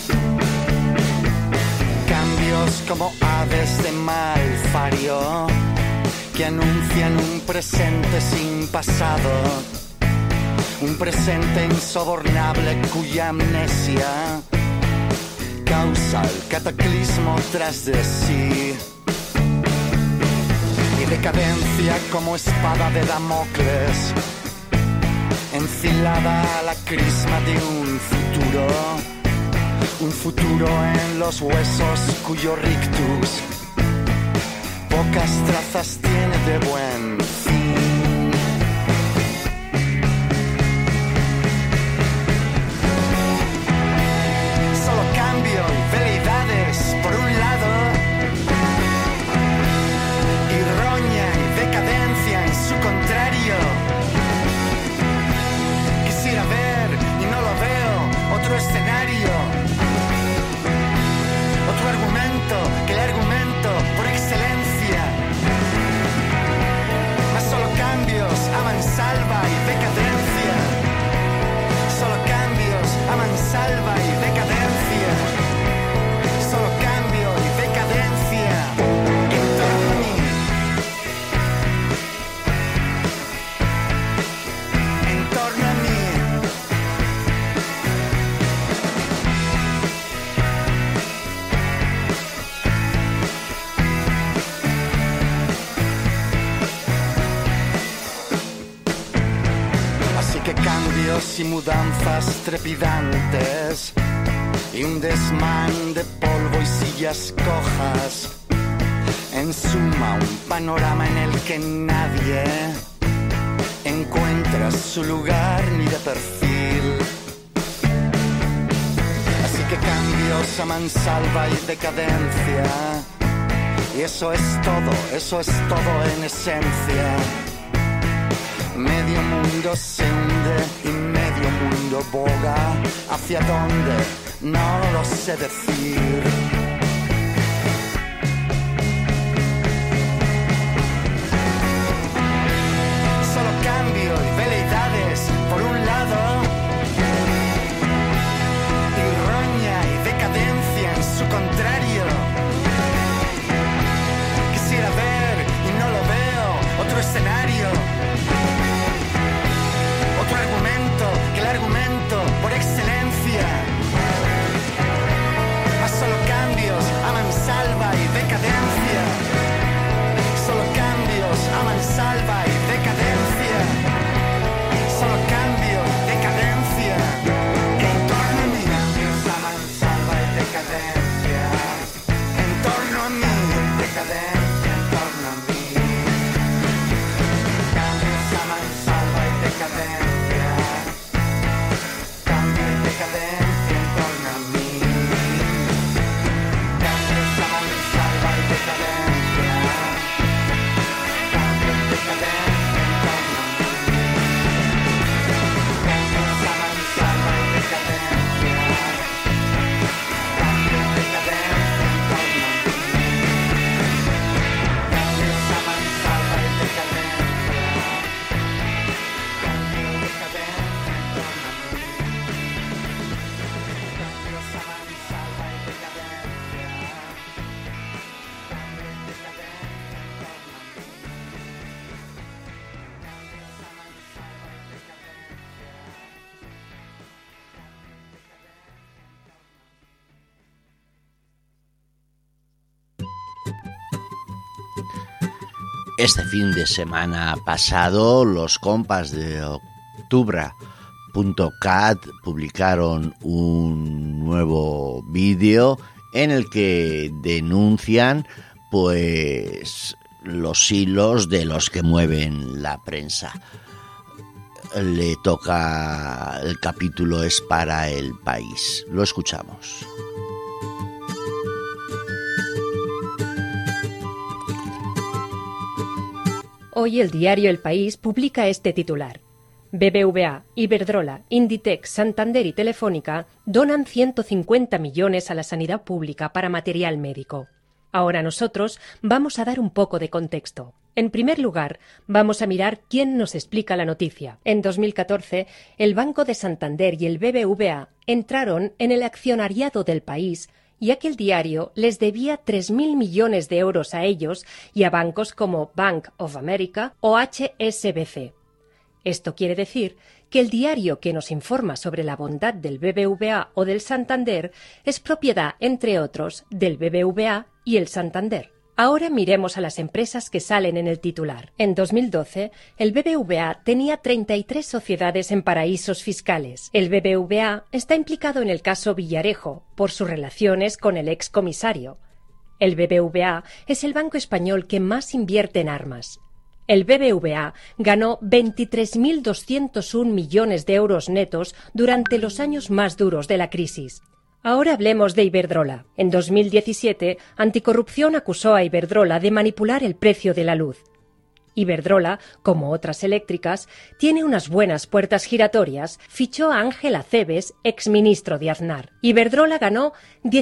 Cambios como aves de malfario que anuncian un presente sin pasado, un presente insobornable cuya amnesia causa el cataclismo tras de sí. Y decadencia como espada de Damocles, enfilada a la crisma de un futuro en los huesos cuyo rictus pocas trazas tiene de buen fin. Por un lado, y roña y decadencia en su contrario. Quisiera ver, y no lo veo, otro escenario, otro argumento que el argumento por excelencia, más libros y mudanzas trepidantes y un desmán de polvo y sillas cojas. En suma, un panorama en el que nadie encuentra su lugar ni de perfil. Así que cambios a mansalva y decadencia. Y eso es todo en esencia. Medio mundo se hunde y medio mundo boga. ¿Hacia dónde? No lo sé decir. Solo cambio y veleidades por un lado, y roña y decadencia en su contrario. Quisiera ver y no lo veo, otro escenario, otro argumento que el argumento por excelencia. Más solo cambios a mansalva y decadencia. Solo cambios a mansalva y decadencia. Solo cambio, decadencia. En torno a mí. Cambios a mansalva y decadencia. En torno a mí. Decadencia en torno a mí. Cambios a mansalva y decadencia. Cambio y decadencia en torno a mí. Cambios a mansalva y decadencia. Cambio y decadencia en torno a mí. Cambios a mansalva y decadencia. Cambio y decadencia en torno a mí. Cambios a mansalva y decadencia. Cambio y decadencia en torno a mí. Cambios a mansalva y decadencia. Cambio y decadencia en torno a mí. Este fin de semana pasado, los compas de Octubra.cat publicaron un nuevo vídeo en el que denuncian pues los hilos de los que mueven la prensa. Le toca, el capítulo es para El País. Lo escuchamos. Hoy el diario El País publica este titular. BBVA, Iberdrola, Inditex, Santander y Telefónica donan 150 millones a la sanidad pública para material médico. Ahora nosotros vamos a dar un poco de contexto. En primer lugar, vamos a mirar quién nos explica la noticia. En 2014, el Banco de Santander y el BBVA entraron en el accionariado del País, ya que el diario les debía 3.000 millones de euros a ellos y a bancos como Bank of America o HSBC. Esto quiere decir que el diario que nos informa sobre la bondad del BBVA o del Santander es propiedad, entre otros, del BBVA y el Santander. Ahora miremos a las empresas que salen en el titular. En 2012, el BBVA tenía 33 sociedades en paraísos fiscales. El BBVA está implicado en el caso Villarejo por sus relaciones con el excomisario. El BBVA es el banco español que más invierte en armas. El BBVA ganó 23.201 millones de euros netos durante los años más duros de la crisis. Ahora hablemos de Iberdrola. En 2017, Anticorrupción acusó a Iberdrola de manipular el precio de la luz. Iberdrola, como otras eléctricas, tiene unas buenas puertas giratorias. Fichó a Ángel Acebes, exministro de Aznar. Iberdrola ganó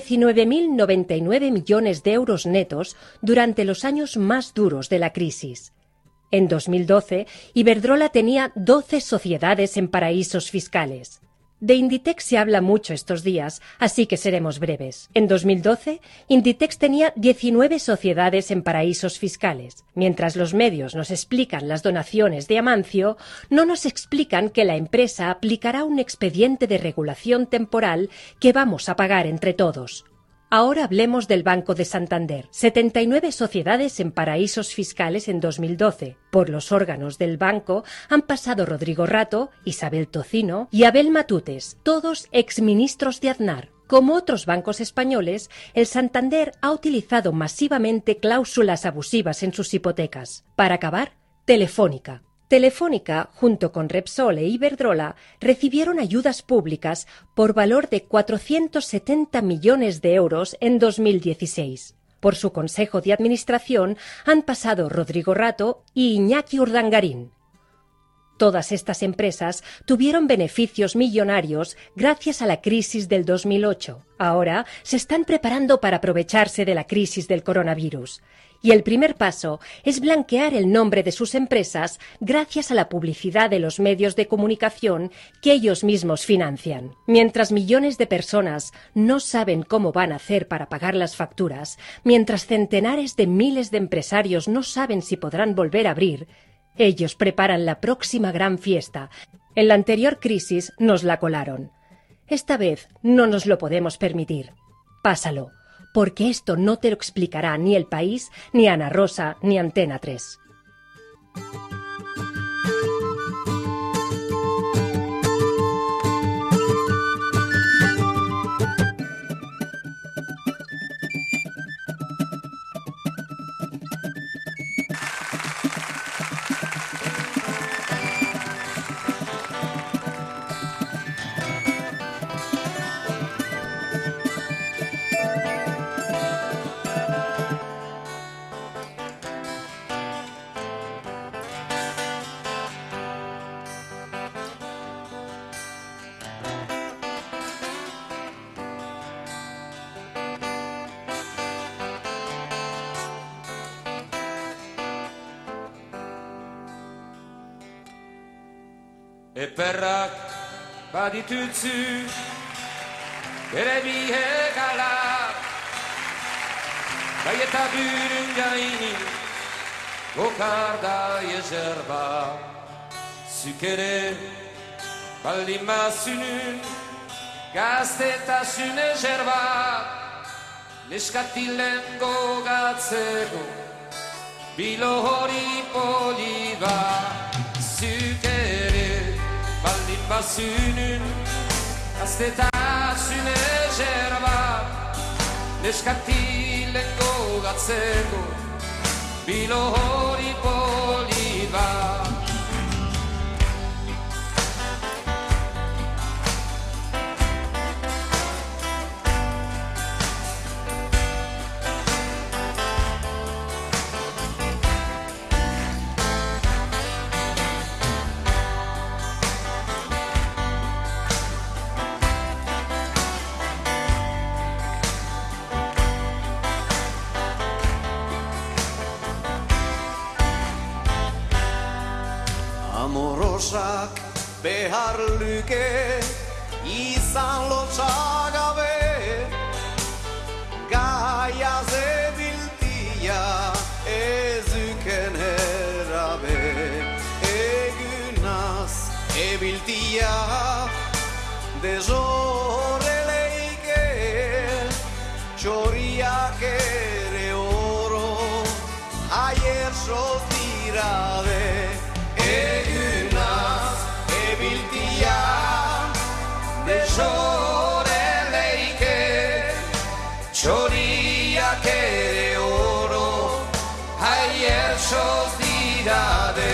19.099 millones de euros netos durante los años más duros de la crisis. En 2012, Iberdrola tenía 12 sociedades en paraísos fiscales. De Inditex se habla mucho estos días, así que seremos breves. En 2012, Inditex tenía 19 sociedades en paraísos fiscales. Mientras los medios nos explican las donaciones de Amancio, no nos explican que la empresa aplicará un expediente de regulación temporal que vamos a pagar entre todos. Ahora hablemos del Banco de Santander. 79 sociedades en paraísos fiscales en 2012. Por los órganos del banco han pasado Rodrigo Rato, Isabel Tocino y Abel Matutes, todos exministros de Aznar. Como otros bancos españoles, el Santander ha utilizado masivamente cláusulas abusivas en sus hipotecas. Para acabar, Telefónica. Telefónica, junto con Repsol e Iberdrola, recibieron ayudas públicas por valor de 470 millones de euros en 2016. Por su consejo de administración han pasado Rodrigo Rato y Iñaki Urdangarín. Todas estas empresas tuvieron beneficios millonarios gracias a la crisis del 2008. Ahora se están preparando para aprovecharse de la crisis del coronavirus. Y el primer paso es blanquear el nombre de sus empresas gracias a la publicidad de los medios de comunicación que ellos mismos financian. Mientras millones de personas no saben cómo van a hacer para pagar las facturas, mientras centenares de miles de empresarios no saben si podrán volver a abrir, ellos preparan la próxima gran fiesta. En la anterior crisis nos la colaron. Esta vez no nos lo podemos permitir. Pásalo, porque esto no te lo explicará ni El País, ni Ana Rosa, ni Antena 3. Eperrak baditutzu bere bihegala bai eta bürün gaini gokarda ezerba zuk ere baldin bazunun gaztetasun ezerba neskatilen gogatzeko bilo hori poliba zuk ere baldin bazunun gaztetasun ezerba neskatilen gogatzeko bilo hori poliba Amorosak behar luke izan lotsagabe gaia zebiltia ezuken erabe egunaz ebiltia dezoreleike txoriak ere oro aier sotirade egunaz ebiltia dezoreleike txoriak ere oro aier sotirade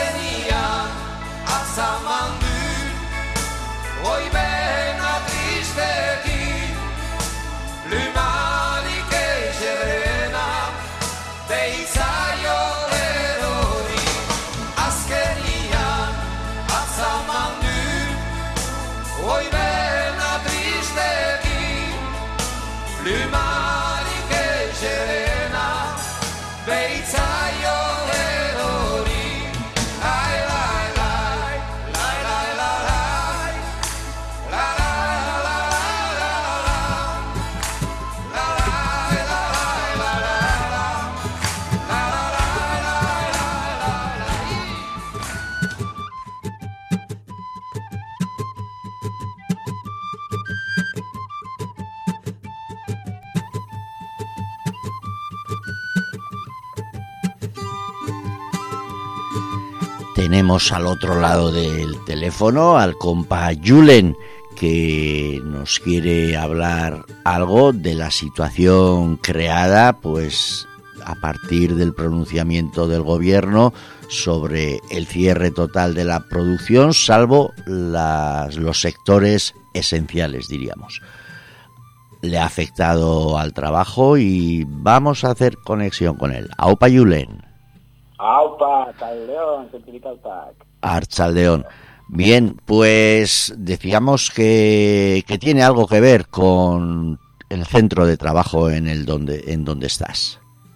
Hoy ven a Plumari che serena, beitzaio erori, lai lai lai, lai lai lai lai, la la la la la la la, la la la la la Tenemos al otro lado del teléfono al compa Julen, que nos quiere hablar algo de la situación creada, pues a partir del pronunciamiento del gobierno sobre el cierre total de la producción, salvo los sectores esenciales, diríamos. Le ha afectado al trabajo y vamos a hacer conexión con él. Aupa Julen. Aupa, Caldeón, Centricaltac. Archaldeón. Bien, pues decíamos que tiene algo que ver con el centro de trabajo en donde estás.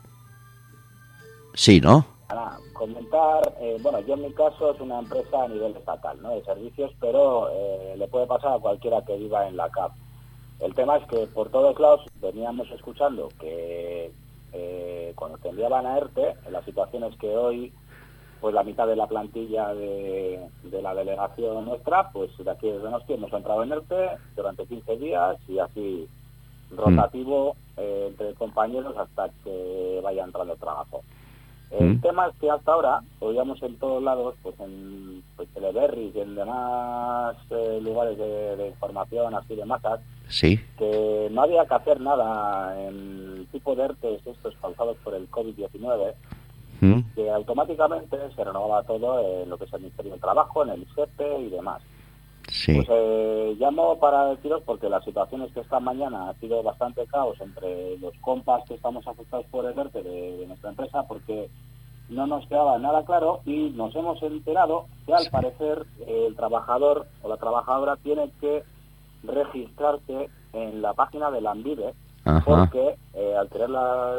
Sí, ¿no? Para comentar, bueno, yo en mi caso es una empresa a nivel estatal, ¿no? De servicios, pero le puede pasar a cualquiera que viva en la CAP. El tema es que por todos lados veníamos escuchando que cuando te enviaban a ERTE, la situación es que hoy, pues la mitad de la plantilla de la delegación nuestra, pues de aquí desde Donosti hemos entrado en ERTE durante 15 días y así rotativo entre compañeros hasta que vaya entrando trabajo. El tema es que hasta ahora oíamos en todos lados, pues en Teleberry y en demás lugares de información así de masas, sí, que no había que hacer nada en tipo de ERTE estos causados por el COVID-19, que automáticamente se renovaba todo en lo que es el Ministerio del Trabajo, en el ISEPE y demás. Sí. Pues llamo para deciros porque la situación es que esta mañana ha sido bastante caos entre los compas que estamos afectados por el ERTE de nuestra empresa, porque no nos quedaba nada claro y nos hemos enterado que al parecer el trabajador o la trabajadora tiene que registrarse en la página de Lanbide, porque al tener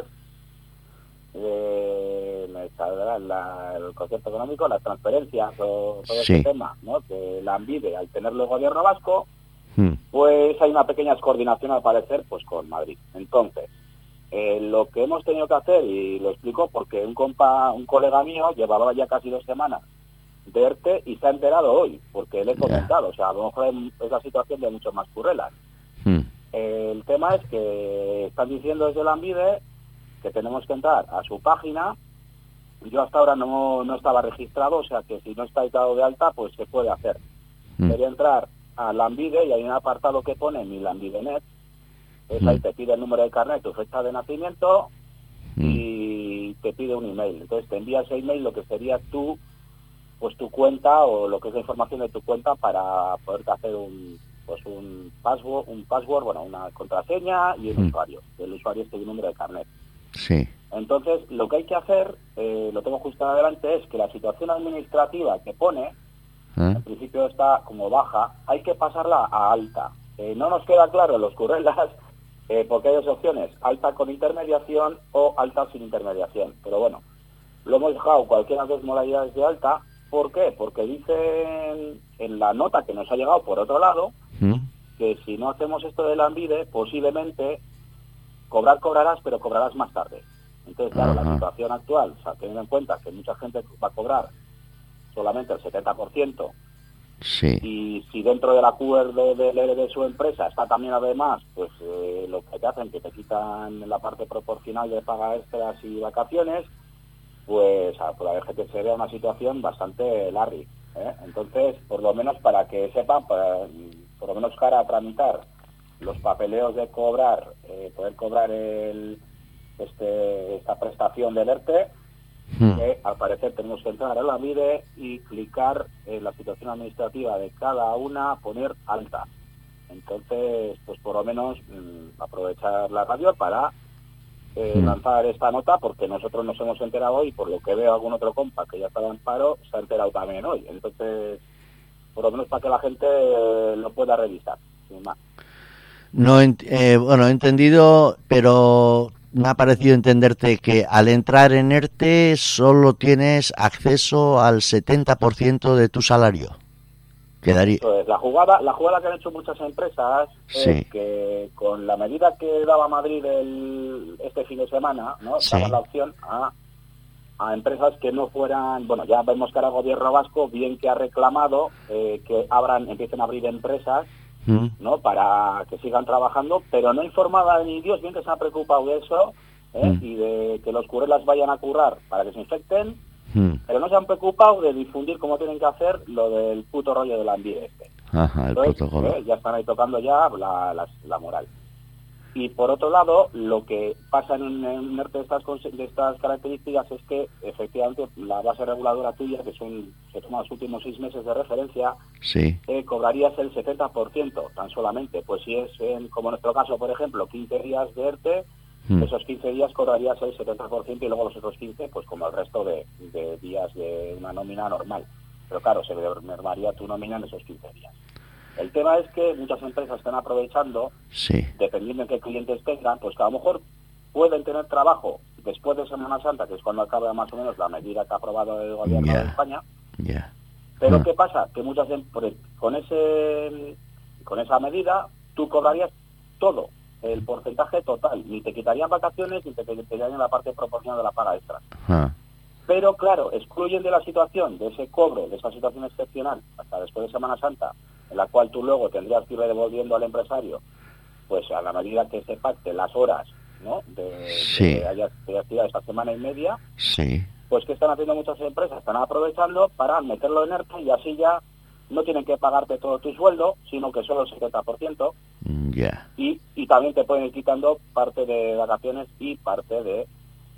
el concepto económico, las transferencias o todo ese tema, ¿no? Que Lanbide, al tenerlo el gobierno vasco, pues hay una pequeña coordinación al parecer pues con Madrid. Entonces, lo que hemos tenido que hacer, y lo explico porque un colega mío llevaba ya casi 2 semanas de ERTE y se ha enterado hoy, porque le he comentado, o sea, a lo mejor es la situación de muchos más currelas. El tema es que están diciendo desde Lanbide que tenemos que entrar a su página. Yo hasta ahora no estaba registrado, o sea que si no estáis dado de alta, pues se puede hacer. Quería entrar a Lanbide y hay un apartado que pone mi Lanbidenet. Ahí te pide el número de carnet, tu fecha de nacimiento y te pide un email. Entonces te envía ese email lo que sería tu cuenta o lo que es la información de tu cuenta para poderte hacer un password, bueno, una contraseña y un usuario. El usuario es tu número de carnet. Sí. Entonces, lo que hay que hacer, lo tengo justo adelante, es que la situación administrativa que pone, en principio está como baja, hay que pasarla a alta. No nos queda claro en los currelas, porque hay 2 opciones, alta con intermediación o alta sin intermediación. Pero bueno, lo hemos dejado cualquiera de las 2 modalidades de alta. ¿Por qué? Porque dicen en la nota que nos ha llegado por otro lado, que si no hacemos esto de Lanbide, posiblemente cobrarás, pero cobrarás más tarde. Entonces, claro, la situación actual, o sea, teniendo en cuenta que mucha gente va a cobrar solamente el 70%, y si dentro del acuerdo de su empresa está también además, pues lo que te hacen, que te quitan la parte proporcional de paga extras y vacaciones, pues la verdad es que se ve una situación bastante larry, ¿eh? Entonces, por lo menos para que sepan, por lo menos cara a tramitar los papeleos de cobrar, poder cobrar esta prestación del ERTE, que al parecer tenemos que entrar a la Lanbide y clicar en la situación administrativa de cada una, poner alta. Entonces, pues por lo menos aprovechar la radio para lanzar esta nota, porque nosotros nos hemos enterado hoy, por lo que veo algún otro compa que ya estaba en paro, se ha enterado también hoy. Entonces, por lo menos para que la gente lo pueda revisar, sin más. No, bueno, he entendido, pero me ha parecido entenderte que al entrar en ERTE solo tienes acceso al 70% de tu salario. Quedaría. Entonces, la jugada que han hecho muchas empresas Sí. es que con la medida que daba Madrid este fin de semana, ¿no? Sí. Daban la opción a empresas que no fueran, bueno, ya vemos que ahora el gobierno vasco bien que ha reclamado que empiecen a abrir empresas, ¿no? Para que sigan trabajando, pero no informaba ni Dios bien que se ha preocupado de eso, y de que los curelas vayan a currar para que se infecten, pero no se han preocupado de difundir cómo tienen que hacer lo del puto rollo del ambiente este. Ajá, el Entonces, protocolo. ya están ahí tocando ya la moral. Y por otro lado, lo que pasa en un ERTE de estas características es que efectivamente la base reguladora tuya, que se toma los últimos 6 meses de referencia, Sí. cobrarías el 70% tan solamente. Pues si es, como en nuestro caso, por ejemplo, 15 días de ERTE, esos 15 días cobrarías el 70% y luego los otros 15, pues como el resto de días de una nómina normal. Pero claro, se mermaría tu nómina en esos 15 días. El tema es que muchas empresas están aprovechando, Sí. dependiendo de qué clientes tengan, pues que a lo mejor pueden tener trabajo después de Semana Santa, que es cuando acaba más o menos la medida que ha aprobado el gobierno de España. Ya. Pero ¿qué pasa? Que muchas con esa medida tú cobrarías todo, el porcentaje total, ni te quitarían vacaciones ni te quitarían la parte proporcional de la paga extra. Pero claro, excluyen de la situación, de ese cobro, de esa situación excepcional, hasta después de Semana Santa, en la cual tú luego tendrías que ir devolviendo al empresario, pues a la medida que se pacte las horas, ¿no? Sí. que hayas tirado esta semana y media, Sí. pues ¿qué están haciendo muchas empresas? Están aprovechando para meterlo en ERTE y así ya no tienen que pagarte todo tu sueldo, sino que solo el 70%, Ya. y también te pueden ir quitando parte de vacaciones y parte de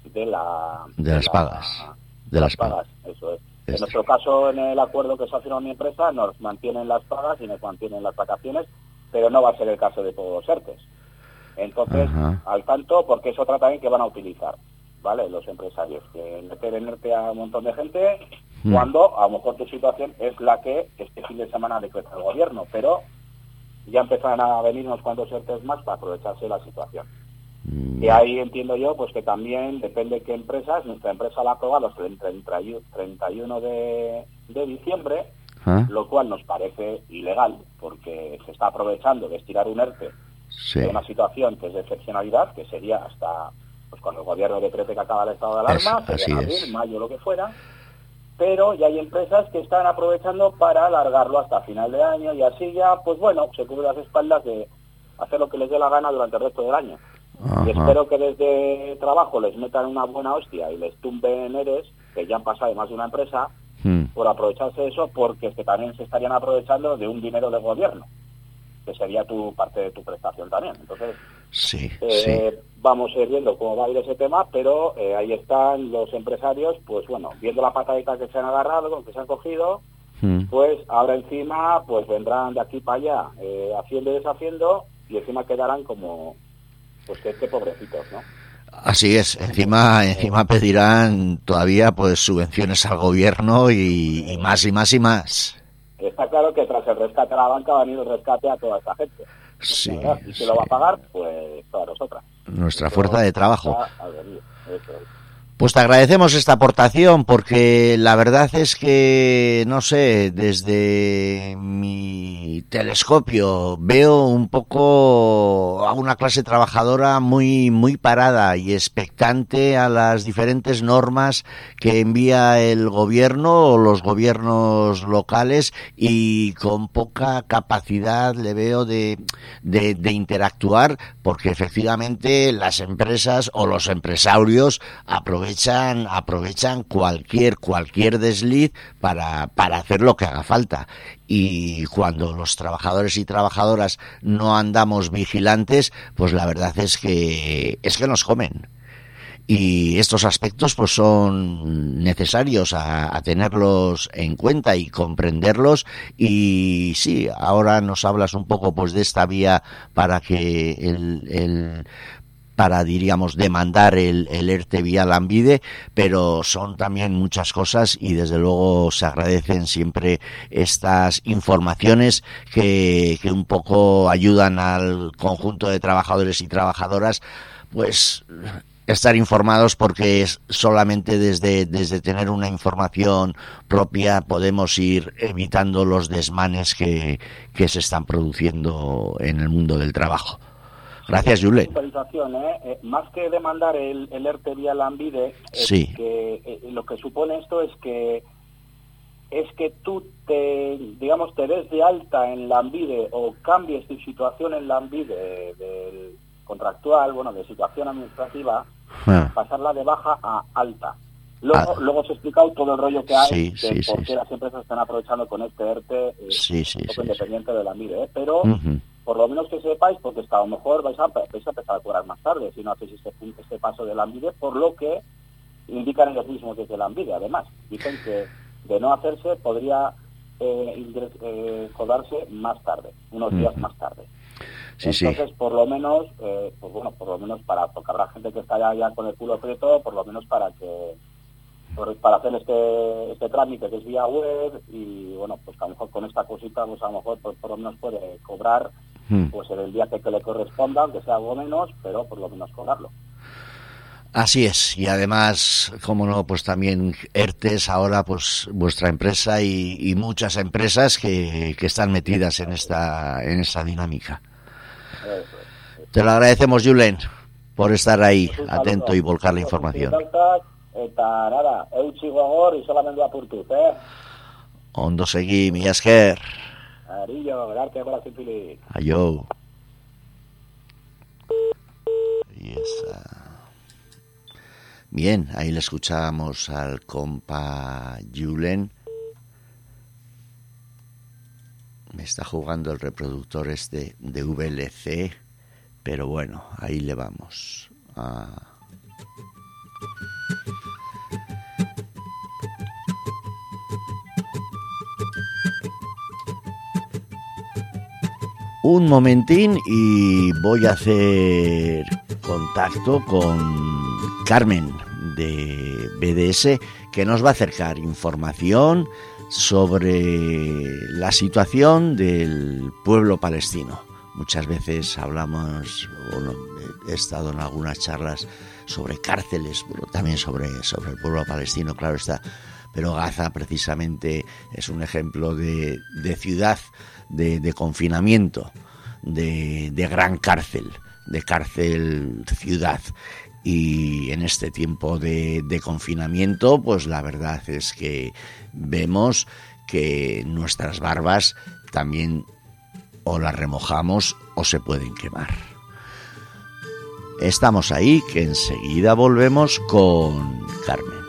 las pagas. De las pagas. Eso es. En nuestro caso, en el acuerdo que se ha firmado mi empresa, nos mantienen las pagas y nos mantienen las vacaciones, pero no va a ser el caso de todos los ERTEs. Entonces, al tanto, porque es otra también que van a utilizar, ¿vale? Los empresarios, que meter en ERTE a un montón de gente, cuando a lo mejor tu situación es la que este fin de semana decreta el gobierno, pero ya empezarán a venir unos cuantos ERTEs más para aprovecharse de la situación. Y ahí entiendo yo pues que también depende de qué empresas. Nuestra empresa la ha aprobado hasta el 31 de diciembre, lo cual nos parece ilegal porque se está aprovechando de estirar un ERTE de una situación que es de excepcionalidad, que sería hasta pues cuando el gobierno decrete que acaba el estado de alarma, sería en abril, mayo, lo que fuera. Pero ya hay empresas que están aprovechando para alargarlo hasta final de año y así ya, pues bueno, se cubre las espaldas de hacer lo que les dé la gana durante el resto del año. Y espero que desde trabajo les metan una buena hostia y les tumben ERES, que ya han pasado más de una empresa, por aprovecharse de eso, porque es que también se estarían aprovechando de un dinero del gobierno, que sería tu parte de tu prestación también. Entonces, vamos a ir viendo cómo va a ir ese tema, pero ahí están los empresarios, pues bueno, viendo la patadita que se han agarrado, que se han cogido, pues ahora encima pues vendrán de aquí para allá, haciendo y deshaciendo, y encima quedarán como... pues que pobrecitos, ¿no? Así es, encima pedirán todavía pues subvenciones al gobierno y más y más y más. Está claro que tras el rescate a la banca va a venir el rescate a toda esta gente. Sí, y si lo va a pagar, pues todas nosotras. Nuestra fuerza de trabajo. Eso es. Pues te agradecemos esta aportación porque la verdad es que, no sé, desde mi telescopio veo un poco a una clase trabajadora muy parada y expectante a las diferentes normas que envía el gobierno o los gobiernos locales y con poca capacidad le veo de interactuar porque efectivamente las empresas o los empresarios aprovechan cualquier desliz para hacer lo que haga falta. Y cuando los trabajadores y trabajadoras no andamos vigilantes, pues la verdad es que nos comen. Y estos aspectos pues son necesarios a tenerlos en cuenta y comprenderlos. Y sí, ahora nos hablas un poco pues de esta vía para que diríamos, demandar el ERTE vía Lanbide, pero son también muchas cosas y desde luego se agradecen siempre estas informaciones que un poco ayudan al conjunto de trabajadores y trabajadoras, pues estar informados, porque es solamente desde tener una información propia podemos ir evitando los desmanes que se están produciendo en el mundo del trabajo. Gracias, Julen. Más que demandar el ERTE vía Lanbide, sí. Lo que supone esto es que tú te des de alta en Lanbide o cambies tu situación en Lanbide del contractual, de situación administrativa, pasarla de baja a alta. Luego os he explicado todo el rollo que hay, por qué las empresas están aprovechando con este ERTE, un poco independiente de Lanbide, pero por lo menos que sepáis, porque a lo mejor vais a empezar a cobrar más tarde si no hacéis este paso de Lanbide, por lo que indican ellos mismos desde Lanbide. Además, dicen que de no hacerse podría cobrarse más tarde, unos días más tarde. Entonces, por lo menos, porque habrá gente que está ya con el culo preto, por lo menos para hacer este trámite que es vía web, y pues a lo mejor con esta cosita, pues a lo mejor por lo menos puede cobrar pues en el día que le corresponda, aunque sea algo menos, pero por lo menos cobrarlo. Así es, y además, como no, pues también ERTES ahora, pues vuestra empresa y muchas empresas que están metidas en esta dinámica. Te lo agradecemos, Julen, por estar ahí, atento y volcar la información. Eta nada, eutxi gogor isolamendua apurtuz, Ondo segi, mila esker. Arillo, berarte gola zintulik. Aio. Bien, ahí le escuchábamos al compa Julen. Me está jugando el reproductor de VLC, pero bueno, ahí le vamos. Un momentín y voy a hacer contacto con Carmen de BDS, que nos va a acercar información sobre la situación del pueblo palestino. Muchas veces hablamos, he estado en algunas charlas sobre cárceles, también sobre el pueblo palestino, claro está, pero Gaza precisamente es un ejemplo de ciudad, de confinamiento, de gran cárcel, de cárcel ciudad. Y en este tiempo de confinamiento, pues la verdad es que vemos que nuestras barbas también o las remojamos o se pueden quemar. Estamos ahí, que enseguida volvemos con Carmen.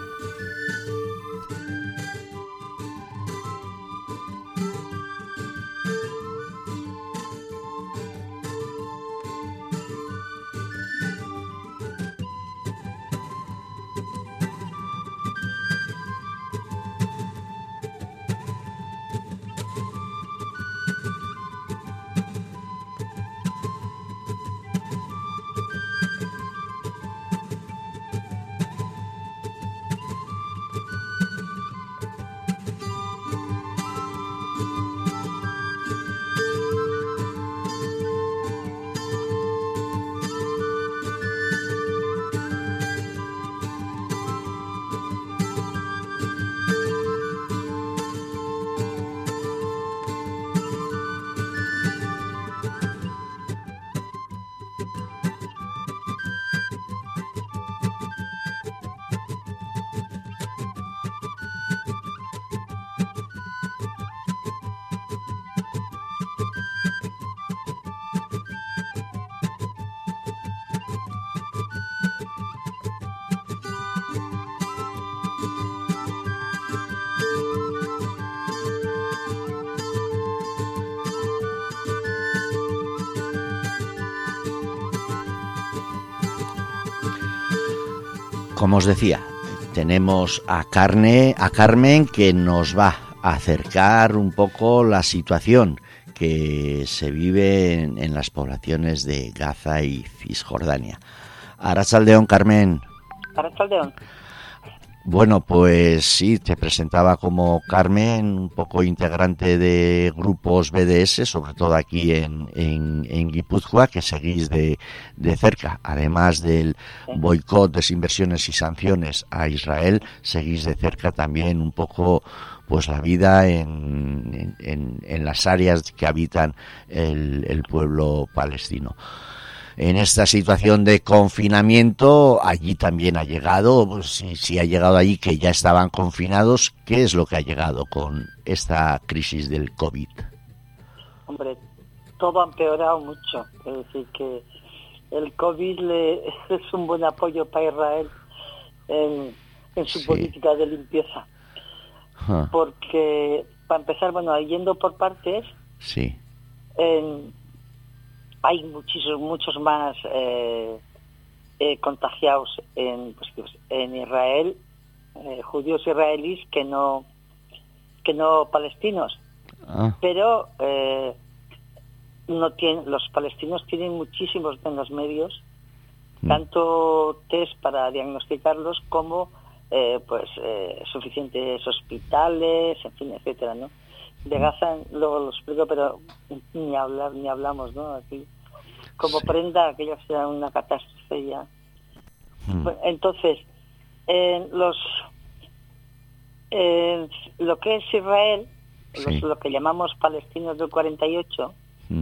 Como os decía, tenemos a Carmen, que nos va a acercar un poco la situación que se vive en las poblaciones de Gaza y Cisjordania. Arratsaldeon, Carmen. Arratsaldeon. Bueno, pues sí, te presentaba como Carmen, un poco integrante de grupos BDS, sobre todo aquí en Guipúzcoa, que seguís de cerca. Además del boicot, desinversiones y sanciones a Israel, seguís de cerca también un poco pues la vida en las áreas que habitan el pueblo palestino. En esta situación de confinamiento, allí también ha llegado, pues, si ha llegado allí que ya estaban confinados, ¿qué es lo que ha llegado con esta crisis del COVID? Hombre, todo ha empeorado mucho. Es decir, que el COVID es un buen apoyo para Israel en su política de limpieza. Porque, para empezar, bueno, yendo por partes, hay muchos más contagiados en Israel, judíos israelíes que no palestinos. Pero los palestinos tienen muchísimos menos medios, tanto test para diagnosticarlos como suficientes hospitales, en fin, etcétera, ¿no? De Gaza luego lo explico, pero ni hablamos, ¿no? Aquí como prenda aquello sea una catástrofe ya. Entonces, lo que es Israel, lo que llamamos palestinos del 48,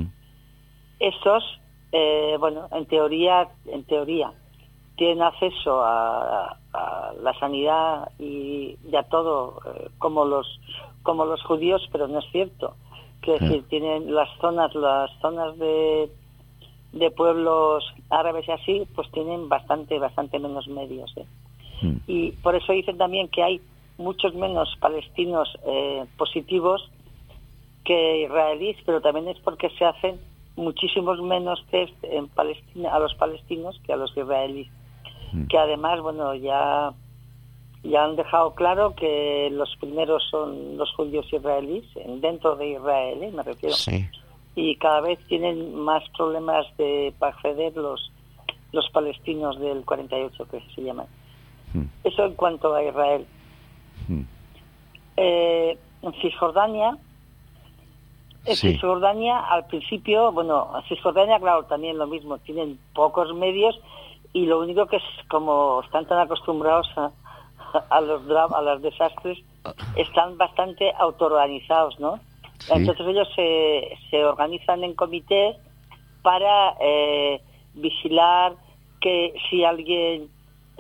esos, en teoría tienen acceso a la sanidad y a todo como los judíos, pero no es cierto. Quiero decir, tienen las zonas de pueblos árabes y así, pues tienen bastante menos medios. Y por eso dicen también que hay muchos menos palestinos positivos que israelíes, pero también es porque se hacen muchísimos menos test en Palestina a los palestinos que a los israelíes. Que además, ya han dejado claro que los primeros son los judíos israelíes, dentro de Israel, me refiero. Y cada vez tienen más problemas para acceder los palestinos del 48, que se llaman. Eso en cuanto a Israel. En Cisjordania, Cisjordania al principio, Cisjordania, claro, también lo mismo, tienen pocos medios y lo único que es, como están tan acostumbrados a los desastres, están bastante autoorganizados, ¿no? Entonces ellos se organizan en comités para vigilar que si alguien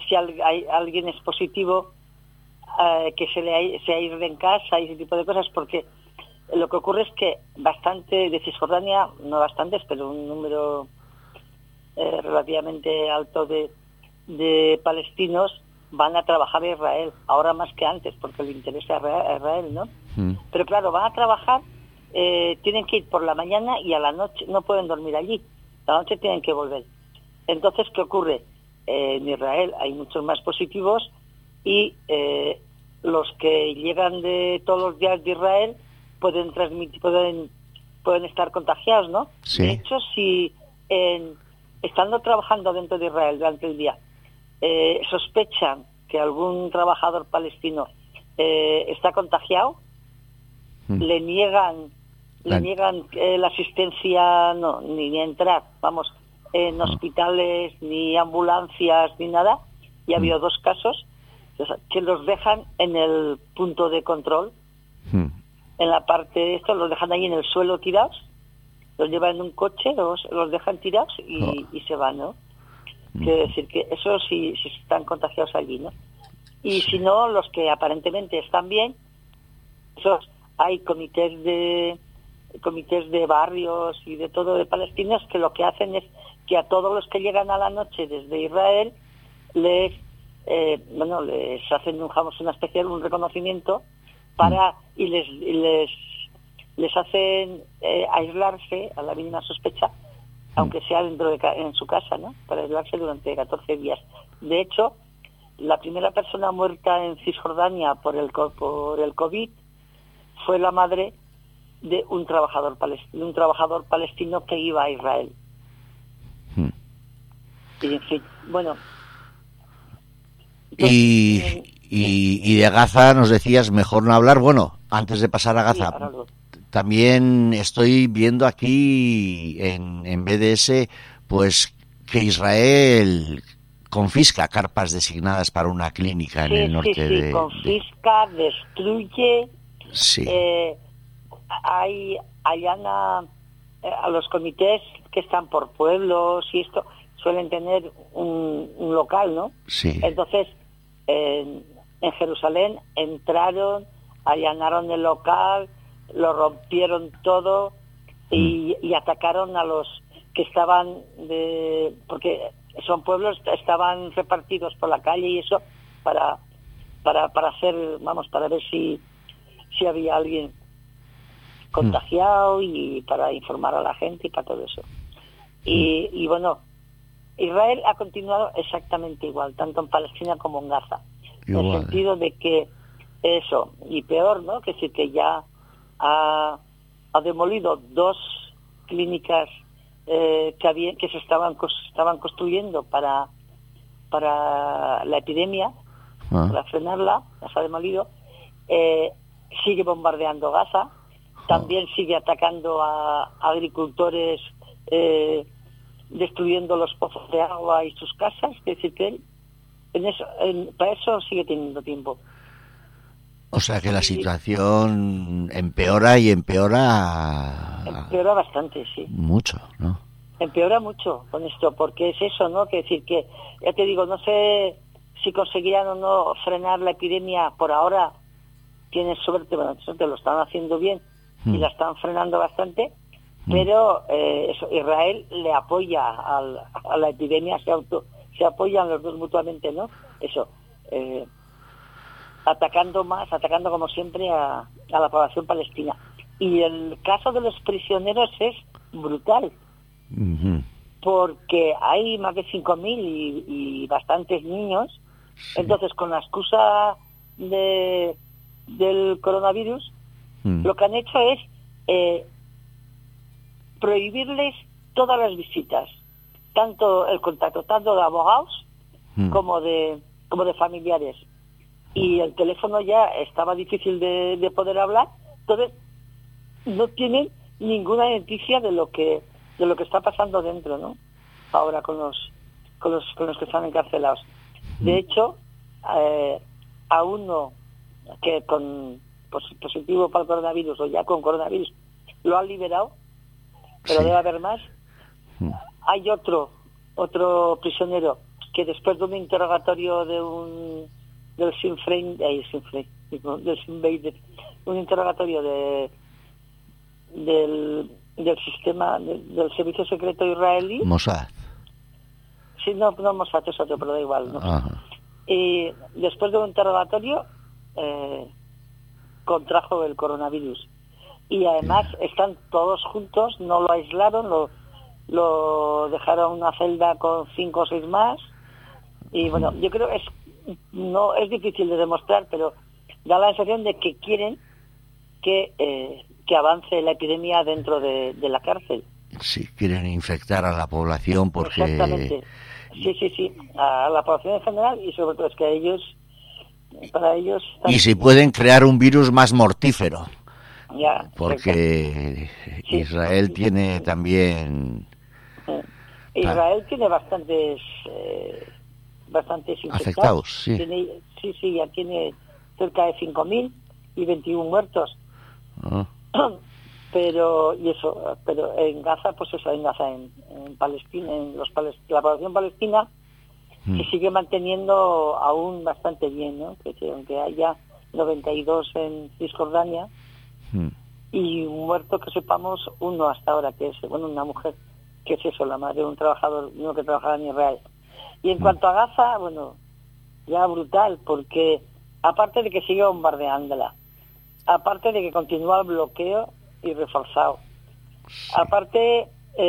es positivo, que se aísle en casa y ese tipo de cosas, porque lo que ocurre es que bastante de Cisjordania, no bastantes, pero un número relativamente alto de palestinos van a trabajar a Israel, ahora más que antes, porque le interesa a Israel, ¿no? Pero claro, van a trabajar, tienen que ir por la mañana y a la noche, no pueden dormir allí, la noche tienen que volver. Entonces, ¿qué ocurre? En Israel hay muchos más positivos y los que llegan de todos los días de Israel pueden transmitir, pueden estar contagiados, ¿no? De hecho, si estando trabajando dentro de Israel durante el día sospechan que algún trabajador palestino está contagiado, le niegan la asistencia, ni entrar, en hospitales, ni ambulancias, ni nada. Y ha habido 2 casos que los dejan en el punto de control, en la parte esto, los dejan ahí en el suelo tirados, los llevan en un coche, los dejan tirados y se van, ¿no? Quiere decir que eso sí están contagiados allí, ¿no? Y si no, los que aparentemente están bien, esos hay comités de barrios y de todo de palestinos que lo que hacen es que a todos los que llegan a la noche desde Israel les hacen un reconocimiento y les hacen aislarse a la mínima sospecha, aunque sea en su casa, ¿no? Para aislarse durante 14 días. De hecho, la primera persona muerta en Cisjordania por el COVID fue la madre de un trabajador palestino que iba a Israel. Y en fin, bueno. Y de Gaza nos decías, mejor no hablar. Bueno, antes de pasar a Gaza, también estoy viendo aquí en BDS, pues que Israel confisca carpas designadas para una clínica en el norte de... confisca, destruye, sí. Allana a los comités que están por pueblos y esto, suelen tener un local, ¿no? Sí. Entonces, en Jerusalén entraron, allanaron el local, lo rompieron todo y atacaron a los que estaban porque son pueblos, estaban repartidos por la calle y eso para hacer, para ver si había alguien contagiado y para informar a la gente y para todo eso. Y bueno, Israel ha continuado exactamente igual, tanto en Palestina como en Gaza. Igual. En el sentido de que eso, y peor, ¿no? Que sí, que ya ha demolido 2 clínicas que se estaban construyendo para la epidemia, para frenarla, las ha demolido. Sigue bombardeando Gaza, también sigue atacando a agricultores, destruyendo los pozos de agua y sus casas. Es decir, que él para eso sigue teniendo tiempo. O sea que la situación empeora y empeora... Empeora bastante, sí. Mucho, ¿no? Empeora mucho con esto, porque es eso, ¿no? Que decir que, ya te digo, no sé si conseguirán o no frenar la epidemia por ahora. Tienen suerte, lo están haciendo bien y la están frenando bastante, pero Israel le apoya a la epidemia, se apoyan los dos mutuamente, ¿no? Eso, atacando como siempre a la población palestina. Y el caso de los prisioneros es brutal, porque hay más de 5.000 y bastantes niños. Sí. Entonces, con la excusa del coronavirus, lo que han hecho es prohibirles todas las visitas, tanto el contacto, tanto de abogados como de familiares. Y el teléfono ya estaba difícil de poder hablar, entonces no tienen ninguna noticia de lo que está pasando dentro, ¿no? Ahora con los que están encarcelados. De hecho, a uno que con positivo para el coronavirus o ya con coronavirus lo han liberado, pero debe haber más. Hay otro prisionero que después de un interrogatorio del Sinn Féin, un interrogatorio del sistema del servicio secreto israelí, Mossad. Sí, no Mossad, es otro, pero da igual, ¿no? Y después de un interrogatorio contrajo el coronavirus y además están todos juntos, no lo aislaron, lo dejaron en una celda con 5 o 6 más y bueno, yo creo no es difícil de demostrar, pero da la sensación de que quieren que avance la epidemia dentro de la cárcel. Sí, quieren infectar a la población porque... Exactamente. Sí, a la población en general y sobre todo es que para ellos... Y si pueden crear un virus más mortífero. Ya, porque Israel tiene también... Israel tiene bastantes infectados. Afectados, sí. Ya tiene cerca de 5.000 y 21 muertos. Pero en Gaza, pues eso, en Palestina, la población palestina se sigue manteniendo aún bastante bien, ¿no? Que aunque haya 92 en Cisjordania y un muerto que sepamos, uno hasta ahora, que es una mujer, que es eso, la madre de un trabajador, uno que trabajaba en Israel. Y en cuanto a Gaza, ya brutal, porque aparte de que sigue bombardeándola, aparte de que continúa el bloqueo y reforzado, aparte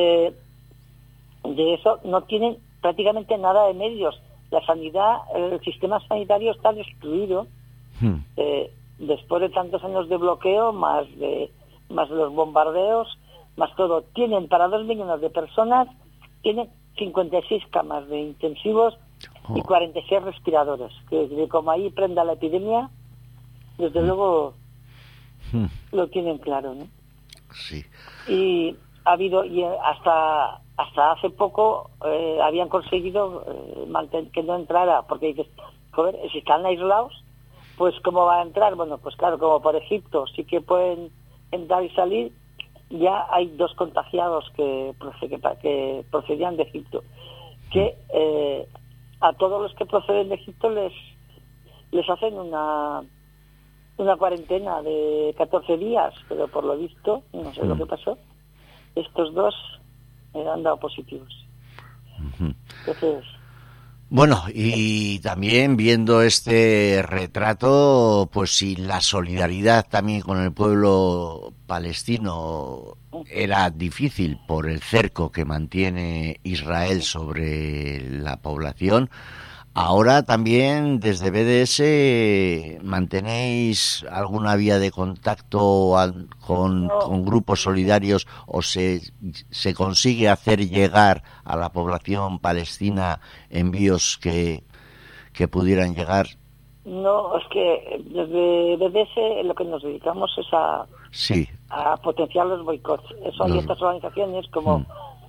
de eso, no tienen prácticamente nada de medios. La sanidad, el sistema sanitario está destruido después de tantos años de bloqueo, más los bombardeos, más todo. Tienen para 2 millones de personas, tienen 56 camas de intensivos y 46 respiradores. Que como ahí prenda la epidemia, desde luego lo tienen claro, ¿no? Sí. Y ha habido, y hasta hace poco habían conseguido que no entrara, porque dices, joder, si están aislados, pues ¿cómo va a entrar? Bueno, pues claro, como por Egipto sí que pueden entrar y salir, ya hay 2 contagiados que procedían de Egipto, que a todos los que proceden de Egipto les hacen una cuarentena de 14 días, pero por lo visto, no sé lo que pasó, estos 2 han dado positivos. Entonces... Bueno, y también viendo este retrato, pues si la solidaridad también con el pueblo palestino era difícil por el cerco que mantiene Israel sobre la población, ahora también desde BDS mantenéis alguna vía de contacto con grupos solidarios o se consigue hacer llegar a la población palestina envíos que pudieran llegar. No, es que desde BDS lo que nos dedicamos es a potenciar los boicots. Eso hay otras organizaciones como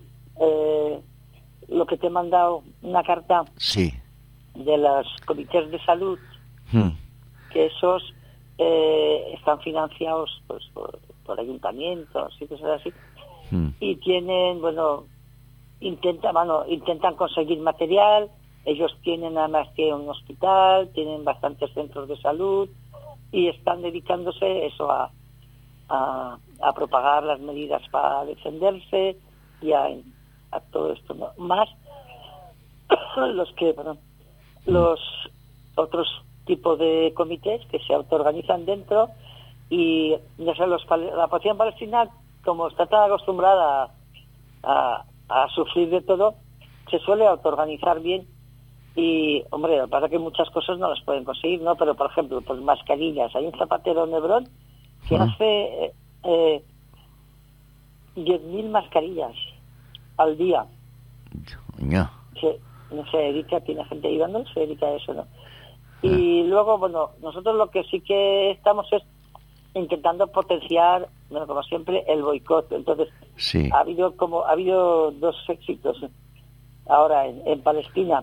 lo que te he mandado, una carta de los comités de salud, que esos están financiados pues por ayuntamientos y cosas así, y tienen, intentan conseguir material. Ellos tienen además que un hospital, tienen bastantes centros de salud y están dedicándose eso a propagar las medidas para defenderse y a todo esto, ¿no? Más los otros tipos de comités que se autoorganizan dentro, y ya sé, la población palestina, como está tan acostumbrada a sufrir de todo, se suele autoorganizar bien. Y, hombre, lo que pasa es que muchas cosas no las pueden conseguir, ¿no? Pero, por ejemplo, pues mascarillas. Hay un zapatero en Hebrón que hace 10.000 mascarillas al día. Se dedica, tiene gente ayudando, se dedica a eso, ¿no? Y luego, nosotros lo que sí que estamos es intentando potenciar, como siempre, el boicot. Entonces, ha habido 2 éxitos ahora en Palestina.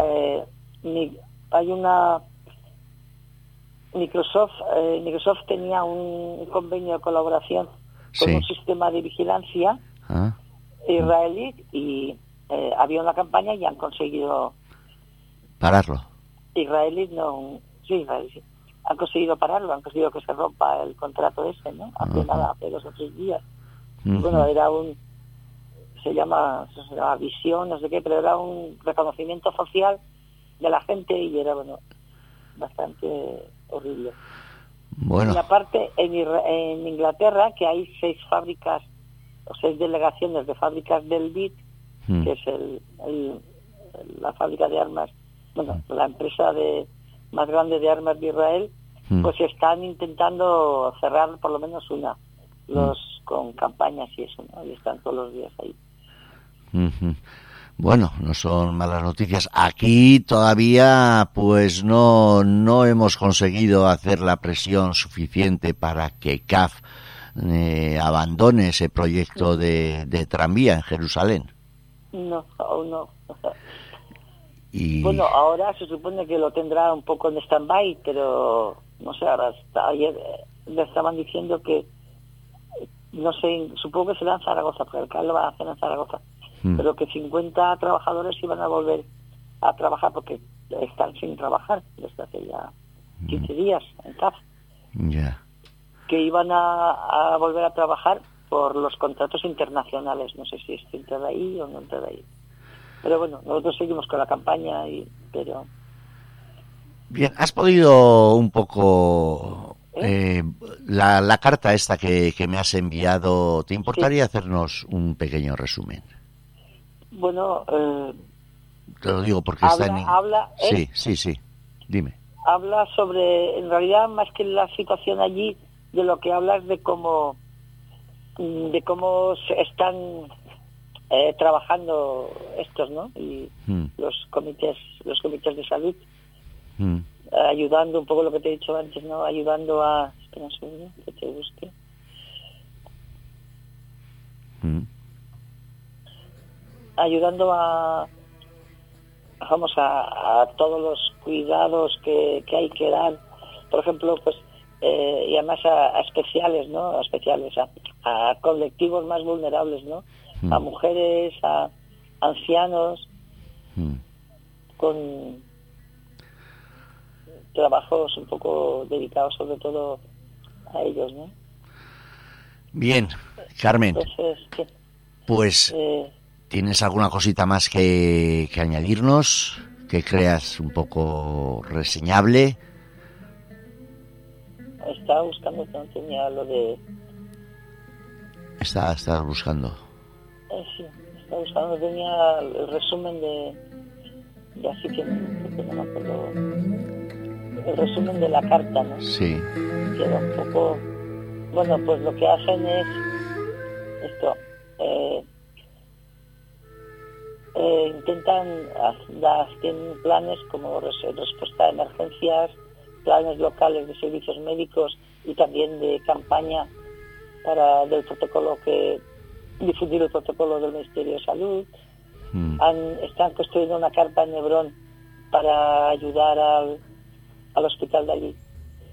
Hay una Microsoft tenía un convenio de colaboración con un sistema de vigilancia israelí y había una campaña y han conseguido pararlo. Israelí han conseguido pararlo, han conseguido que se rompa el contrato ese, ¿no? Hace 2 o 3 días. Era se llama visión, no sé qué, pero era un reconocimiento social de la gente y era, bastante horrible. Y aparte, en Inglaterra, que hay 6 fábricas o 6 delegaciones de fábricas del BIT, que es la fábrica de armas, la empresa más grande de armas de Israel, pues están intentando cerrar por lo menos una, con campañas y eso, ¿no? Y están todos los días ahí. Bueno, no son malas noticias. Aquí todavía pues no hemos conseguido hacer la presión suficiente para que CAF abandone ese proyecto de tranvía en Jerusalén. No, aún no. Ahora se supone que lo tendrá un poco en stand-by, pero no sé, ayer le estaban diciendo que, no sé, supongo que será en Zaragoza, porque el CAF lo va a hacer en Zaragoza, pero que 50 trabajadores iban a volver a trabajar porque están sin trabajar desde hace ya 15 días en CAF. Que iban a volver a trabajar por los contratos internacionales. No sé si esto entra ahí o no entra ahí. Pero nosotros seguimos con la campaña. Bien, ¿has podido un poco la carta esta que me has enviado? ¿Te importaría hacernos un pequeño resumen? Te lo digo porque está en... Sí, dime. Habla sobre, en realidad, más que la situación allí, de lo que hablas de cómo se están trabajando estos, ¿no? Y los comités de salud, ayudando un poco lo que te he dicho antes, ¿no? Ayudando a... Espera un segundo, que te busque. Ayudando a todos los cuidados que hay que dar, por ejemplo, pues y además a especiales, ¿no? A especiales, a colectivos más vulnerables, ¿no? A mujeres, a ancianos, con trabajos un poco dedicados sobre todo a ellos, ¿no? Bien, Carmen. Entonces, ¿qué? Pues, ¿tienes alguna cosita más que añadirnos? Que creas un poco reseñable. Estaba buscando, no tenía lo de... Estás buscando. Sí, estaba buscando, tenía el resumen de así que no me acuerdo. El resumen de la carta, ¿no? Sí. Queda un poco... Bueno, pues lo que hacen es esto. Intentan tienen planes como respuesta a emergencias, planes locales de servicios médicos y también de campaña del protocolo difundir el protocolo del Ministerio de Salud. Están construyendo una carpa en Hebrón para ayudar al hospital de allí,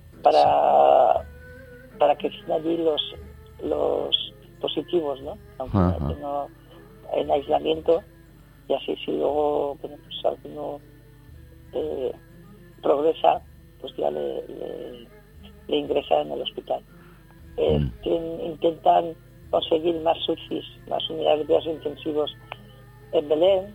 para que estén allí los positivos, ¿no? Aunque no en aislamiento, y así si luego pues alguno progresa, pues ya le ingresa en el hospital. Intentan conseguir más UCIs, más unidades de cuidados intensivos en Belén.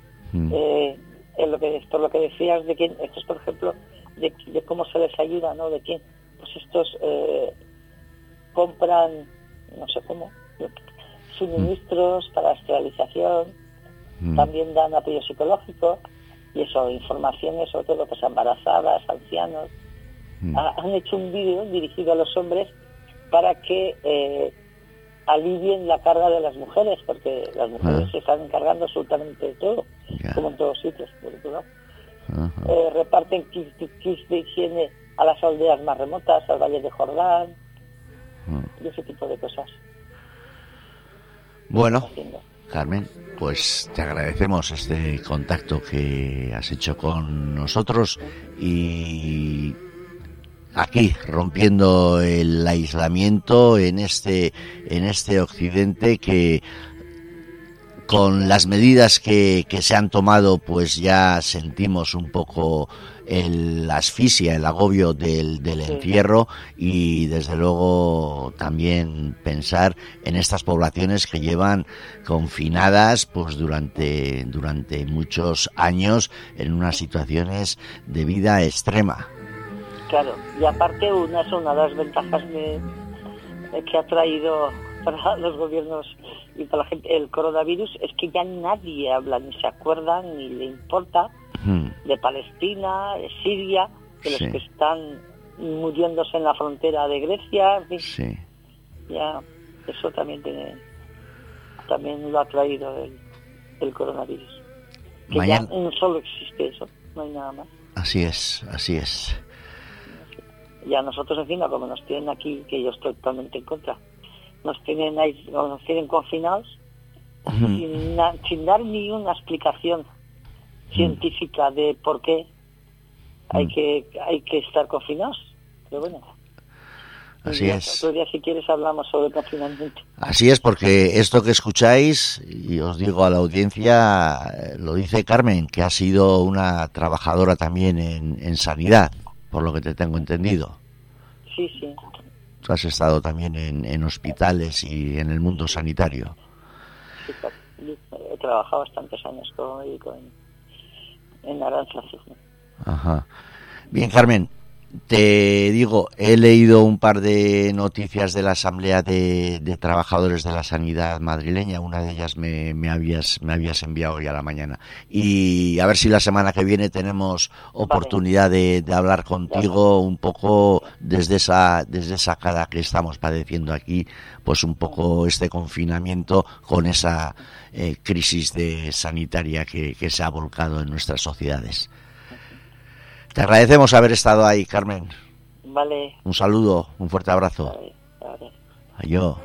Por lo que decías de quién, estos por ejemplo, de cómo se les ayuda, ¿no? De quién, pues estos compran, no sé cómo, suministros para esterilización, también dan apoyo psicológico y eso, informaciones sobre todo pues embarazadas, ancianos. Han hecho un vídeo dirigido a los hombres para que alivien la carga de las mujeres, porque las mujeres se están encargando absolutamente de todo, como en todos sitios, por otro lado. Reparten kits de higiene a las aldeas más remotas, al Valle de Jordán, y ese tipo de cosas. Bueno, Carmen, pues te agradecemos este contacto que has hecho con nosotros y aquí rompiendo el aislamiento en este occidente que con las medidas que se han tomado pues ya sentimos un poco la asfixia, el agobio del encierro y desde luego también pensar en estas poblaciones que llevan confinadas pues durante muchos años en unas situaciones de vida extrema. Claro, y aparte una de las ventajas que ha traído para los gobiernos y para la gente el coronavirus es que ya nadie habla, ni se acuerda, ni le importa de Palestina, de Siria, de los que están muriéndose en la frontera de Grecia, en fin. Sí. Ya, eso también lo ha traído el coronavirus. Que mañana... ya no solo existe eso, no hay nada más. Así es. Y a nosotros encima, como nos tienen aquí, que yo estoy totalmente en contra, nos tienen confinados sin dar ni una explicación científica de por qué hay que estar confinados. Pero bueno, así es. Otro día si quieres hablamos sobre el confinamiento. Así es, porque esto que escucháis, y os digo a la audiencia, lo dice Carmen, que ha sido una trabajadora también en sanidad, por lo que te tengo entendido. Sí. Tú has estado también en hospitales y en el mundo sanitario. Sí, he trabajado bastantes años como médico en Aranjuez. Ajá. Bien, Carmen, Te digo, he leído un par de noticias de la Asamblea de Trabajadores de la Sanidad madrileña. Una de ellas me habías enviado hoy a la mañana. Y a ver si la semana que viene tenemos oportunidad de hablar contigo un poco desde esa cara que estamos padeciendo aquí, pues un poco este confinamiento con esa crisis sanitaria que se ha volcado en nuestras sociedades. Te agradecemos haber estado ahí, Carmen. Vale. Un saludo, un fuerte abrazo. Vale. Adiós.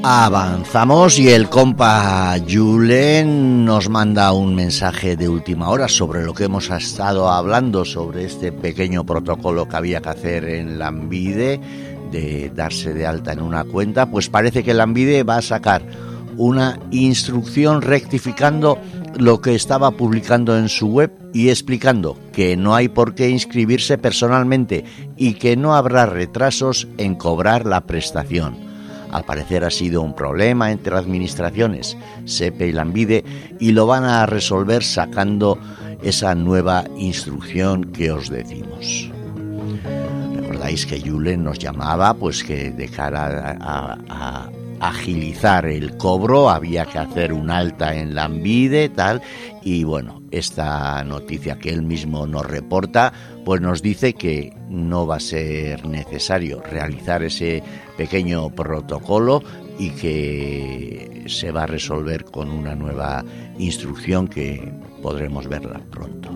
Avanzamos y el compa Julen nos manda un mensaje de última hora sobre lo que hemos estado hablando, sobre este pequeño protocolo que había que hacer en Lanbide, de darse de alta en una cuenta. Pues parece que Lanbide va a sacar una instrucción rectificando lo que estaba publicando en su web y explicando que no hay por qué inscribirse personalmente y que no habrá retrasos en cobrar la prestación. Al parecer ha sido un problema entre administraciones, SEPE y Lanbide, y lo van a resolver sacando esa nueva instrucción que os decimos. Recordáis que Julen nos llamaba pues que de cara a agilizar el cobro había que hacer un alta en Lanbide, tal, y bueno, esta noticia que él mismo nos reporta pues nos dice que no va a ser necesario realizar ese pequeño protocolo y que se va a resolver con una nueva instrucción que podremos verla pronto.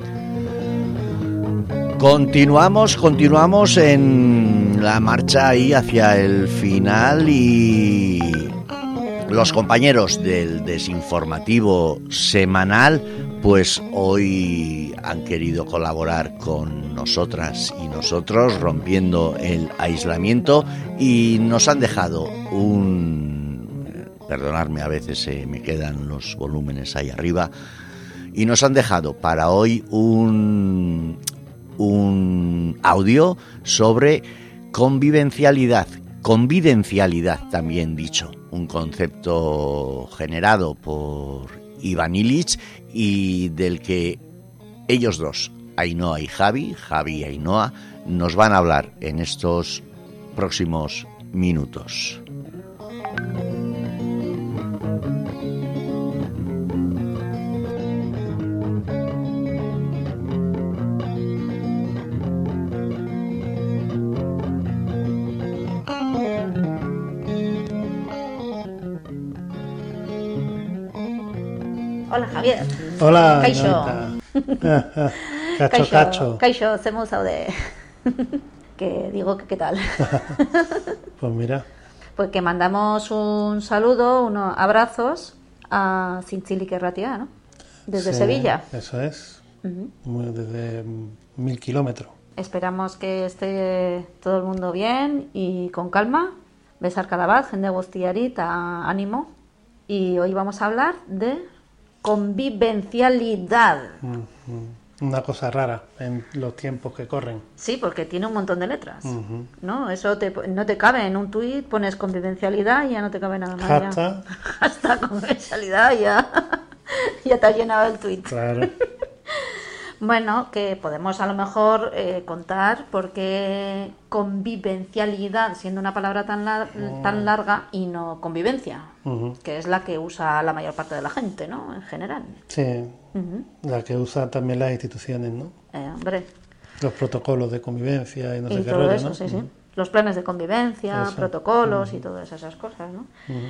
Continuamos en la marcha ahí hacia el final y los compañeros del desinformativo semanal pues hoy han querido colaborar con nosotras y nosotros rompiendo el aislamiento y nos han dejado perdonadme, a veces se me quedan los volúmenes ahí arriba, y nos han dejado para hoy un audio sobre convivencialidad también dicho, un concepto generado por Iván Illich y del que ellos dos, Ainhoa y Javi y Ainhoa, nos van a hablar en estos próximos minutos. Hola, Javier. Hola, Kaixo. Cacho. Kaixo, hacemos de que digo que qué tal. Pues mira. Pues que mandamos un saludo, unos abrazos a Zintzili Kerratia, ¿no? Desde Sevilla. Eso es. Desde 1000 kilómetros. Esperamos que esté todo el mundo bien y con calma. Besar calabaz, jende guztiari, ánimo. Y hoy vamos a hablar de convivencialidad. Una cosa rara en los tiempos que corren. Sí, porque tiene un montón de letras, ¿no? Eso no te cabe en un tuit, pones convivencialidad y ya no te cabe nada más. Hasta convivencialidad ya te has llenado el tuit. Claro. Bueno, que podemos a lo mejor contar por qué convivencialidad, siendo una palabra tan larga, y no convivencia, que es la que usa la mayor parte de la gente, ¿no? En general. Sí, la que usa también las instituciones, ¿no? Hombre. Los protocolos de convivencia y no sé qué todo rollo, eso, ¿no? sí. Los planes de convivencia, eso. protocolos y todas esas cosas, ¿no?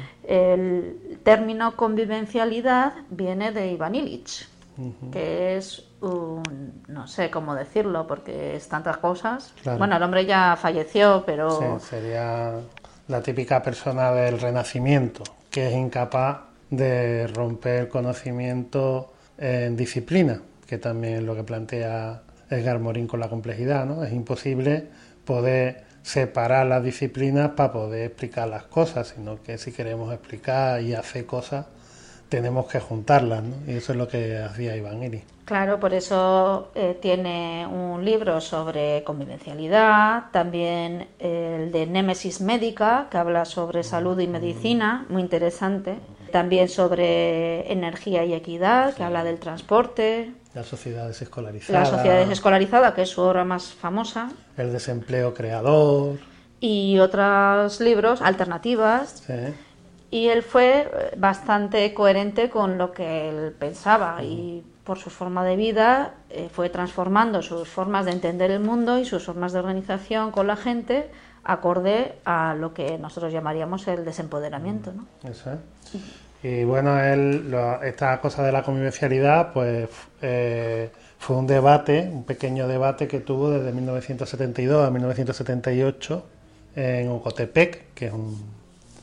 El término convivencialidad viene de Iván Illich, que es no sé cómo decirlo porque es tantas cosas. Claro. Bueno, el hombre ya falleció, pero... Sí, sería la típica persona del Renacimiento, que es incapaz de romper conocimiento en disciplina, que también es lo que plantea Edgar Morin con la complejidad, ¿no? Es imposible poder separar las disciplinas para poder explicar las cosas, sino que si queremos explicar y hacer cosas, tenemos que juntarlas, ¿no? Y eso es lo que hacía Iván Illich. Claro, por eso tiene un libro sobre convivencialidad, también el de Némesis Médica, que habla sobre salud y medicina, muy interesante. También sobre energía y equidad, que habla del transporte. Las sociedades escolarizadas. Las sociedades escolarizadas, que es su obra más famosa. El desempleo creador. Y otros libros, alternativas. Sí. Y él fue bastante coherente con lo que él pensaba y por su forma de vida fue transformando sus formas de entender el mundo y sus formas de organización con la gente acorde a lo que nosotros llamaríamos el desempoderamiento, ¿no? Eso es. Y bueno, esta cosa de la convivencialidad pues fue un debate, un pequeño debate que tuvo desde 1972 a 1978 en Ocotepec, que es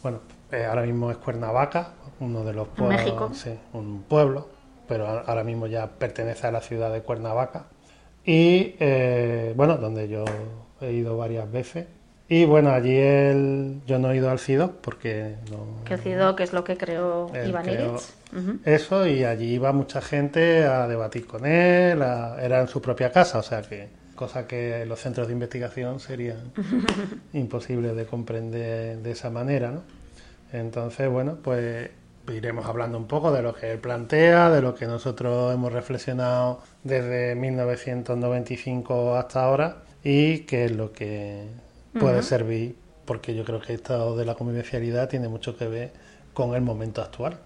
bueno, ahora mismo es Cuernavaca, uno de los pueblos, México. Sí, un pueblo, pero ahora mismo ya pertenece a la ciudad de Cuernavaca. Y bueno, donde yo he ido varias veces. Y bueno, allí yo no he ido al CIDOC porque no... Que el CIDOC es lo que creó Iván Illich. Eso, y allí iba mucha gente a debatir con él, era en su propia casa, o sea que cosa que en los centros de investigación sería imposible de comprender de esa manera, ¿no? Entonces, bueno, pues iremos hablando un poco de lo que él plantea, de lo que nosotros hemos reflexionado desde 1995 hasta ahora y qué es lo que puede servir, porque yo creo que esto de la convivencialidad tiene mucho que ver con el momento actual.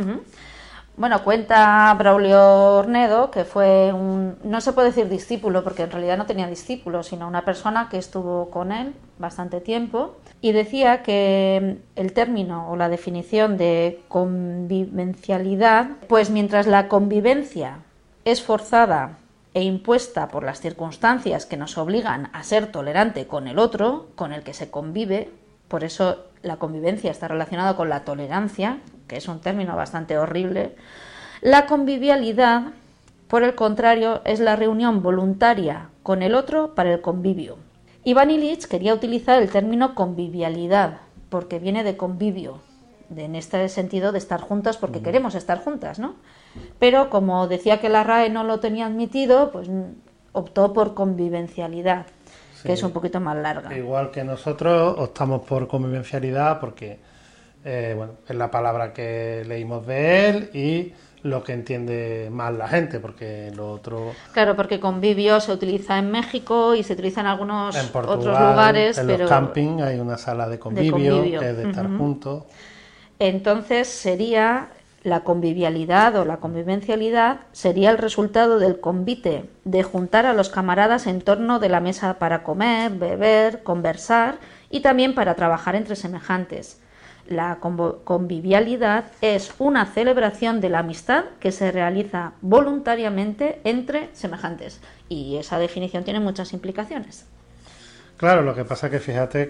Bueno, cuenta Braulio Ornedo que fue no se puede decir discípulo, porque en realidad no tenía discípulos, sino una persona que estuvo con él bastante tiempo, y decía que el término o la definición de convivencialidad, pues mientras la convivencia es forzada e impuesta por las circunstancias que nos obligan a ser tolerante con el otro, con el que se convive, por eso la convivencia está relacionada con la tolerancia, que es un término bastante horrible, la convivialidad, por el contrario, es la reunión voluntaria con el otro para el convivio. Iván Illich quería utilizar el término convivialidad, porque viene de convivio, en este sentido de estar juntas porque queremos estar juntas, ¿no? Pero como decía que la RAE no lo tenía admitido, pues optó por convivencialidad, que es un poquito más larga. Igual que nosotros optamos por convivencialidad porque bueno, es la palabra que leímos de él y lo que entiende más la gente, porque lo otro... Claro, porque convivio se utiliza en México y se utiliza en algunos en Portugal, otros lugares, en pero los camping hay una sala de convivio. Que es de estar juntos. Entonces sería la convivialidad o la convivencialidad sería el resultado del convite, de juntar a los camaradas en torno de la mesa para comer, beber, conversar y también para trabajar entre semejantes. La convivialidad es una celebración de la amistad que se realiza voluntariamente entre semejantes. Y esa definición tiene muchas implicaciones. Claro, lo que pasa que fíjate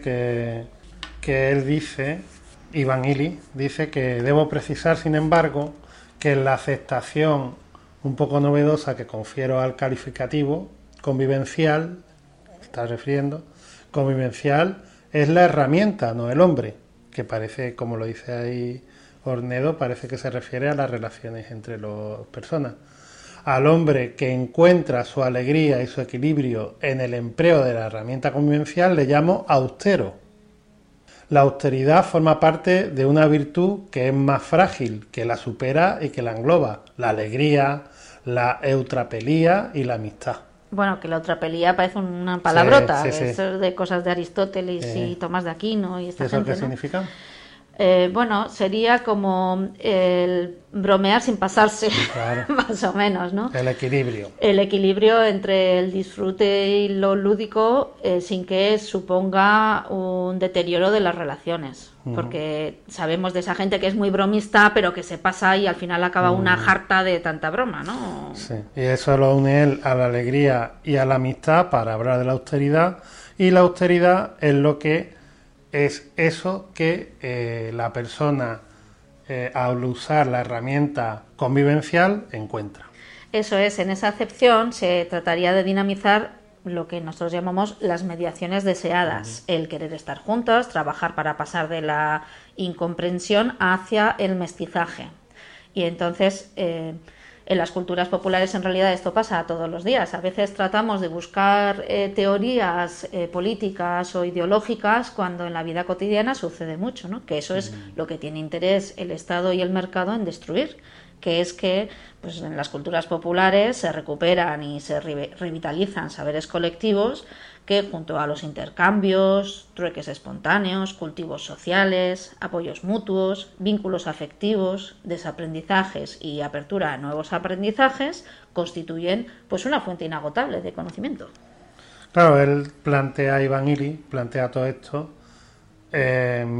que él dice, Iván Illich, dice que debo precisar, sin embargo, que la aceptación un poco novedosa que confiero al calificativo convivencial, está refiriendo, convivencial es la herramienta, no el hombre, que parece, como lo dice ahí Ornedo, parece que se refiere a las relaciones entre las personas. Al hombre que encuentra su alegría y su equilibrio en el empleo de la herramienta convivencial le llamo austero. La austeridad forma parte de una virtud que es más frágil, que la supera y que la engloba: la alegría, la eutrapelía y la amistad. Bueno, que la eutrapelía parece una palabrota, sí. es de cosas de Aristóteles y Tomás de Aquino y esta ¿Eso gente, qué ¿no? significa? Bueno, sería como el bromear sin pasarse, Claro. más o menos, ¿no? El equilibrio. El equilibrio entre el disfrute y lo lúdico sin que suponga un deterioro de las relaciones. Porque sabemos de esa gente que es muy bromista, pero que se pasa y al final acaba una jarta de tanta broma, ¿no? Sí, y eso lo une él a la alegría y a la amistad para hablar de la austeridad. Y la austeridad es lo que es eso que la persona, al usar la herramienta convivencial, encuentra. Eso es, en esa acepción se trataría de dinamizar lo que nosotros llamamos las mediaciones deseadas, el querer estar juntos, trabajar para pasar de la incomprensión hacia el mestizaje. Y entonces, en las culturas populares en realidad esto pasa todos los días. A veces tratamos de buscar teorías políticas o ideológicas cuando en la vida cotidiana sucede mucho, ¿no? Que eso es lo que tiene interés el Estado y el mercado en destruir, que es que pues, en las culturas populares se recuperan y se revitalizan saberes colectivos que junto a los intercambios, trueques espontáneos, cultivos sociales, apoyos mutuos, vínculos afectivos, desaprendizajes y apertura a nuevos aprendizajes constituyen pues una fuente inagotable de conocimiento. Claro, él plantea, Iván Illich, plantea todo esto en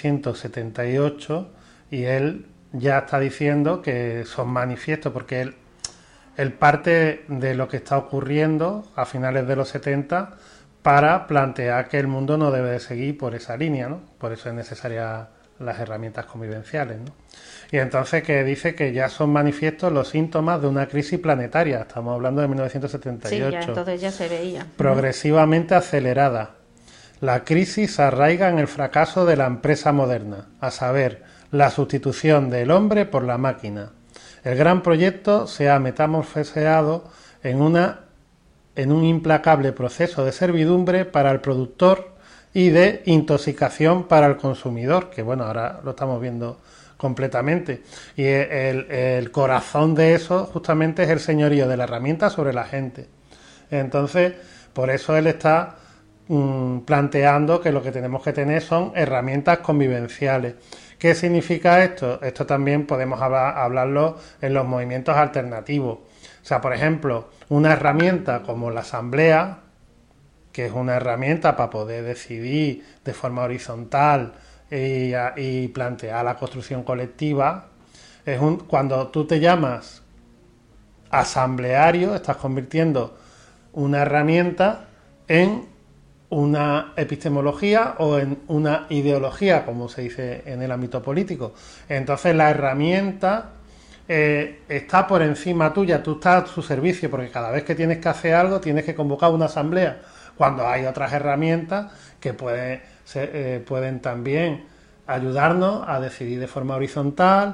1978 y él ya está diciendo que son manifiestos porque él parte de lo que está ocurriendo a finales de los 70 para plantear que el mundo no debe de seguir por esa línea, ¿no? Por eso es necesaria las herramientas convivenciales, ¿no? Y entonces que dice que ya son manifiestos los síntomas de una crisis planetaria, estamos hablando de 1978. Sí, ya, entonces ya se veía. Progresivamente acelerada. La crisis se arraiga en el fracaso de la empresa moderna, a saber, la sustitución del hombre por la máquina. El gran proyecto se ha metamorfoseado en un implacable proceso de servidumbre para el productor y de intoxicación para el consumidor, que bueno, ahora lo estamos viendo completamente. Y el corazón de eso justamente es el señorío de la herramienta sobre la gente. Entonces, por eso él está planteando que lo que tenemos que tener son herramientas convivenciales. ¿Qué significa esto? Esto también podemos hablarlo en los movimientos alternativos. O sea, por ejemplo, una herramienta como la asamblea, que es una herramienta para poder decidir de forma horizontal y plantear la construcción colectiva, cuando tú te llamas asambleario, estás convirtiendo una herramienta en una epistemología o en una ideología, como se dice en el ámbito político. Entonces la herramienta está por encima tuya, tú estás a su servicio, porque cada vez que tienes que hacer algo tienes que convocar una asamblea, cuando hay otras herramientas que pueden también ayudarnos a decidir de forma horizontal,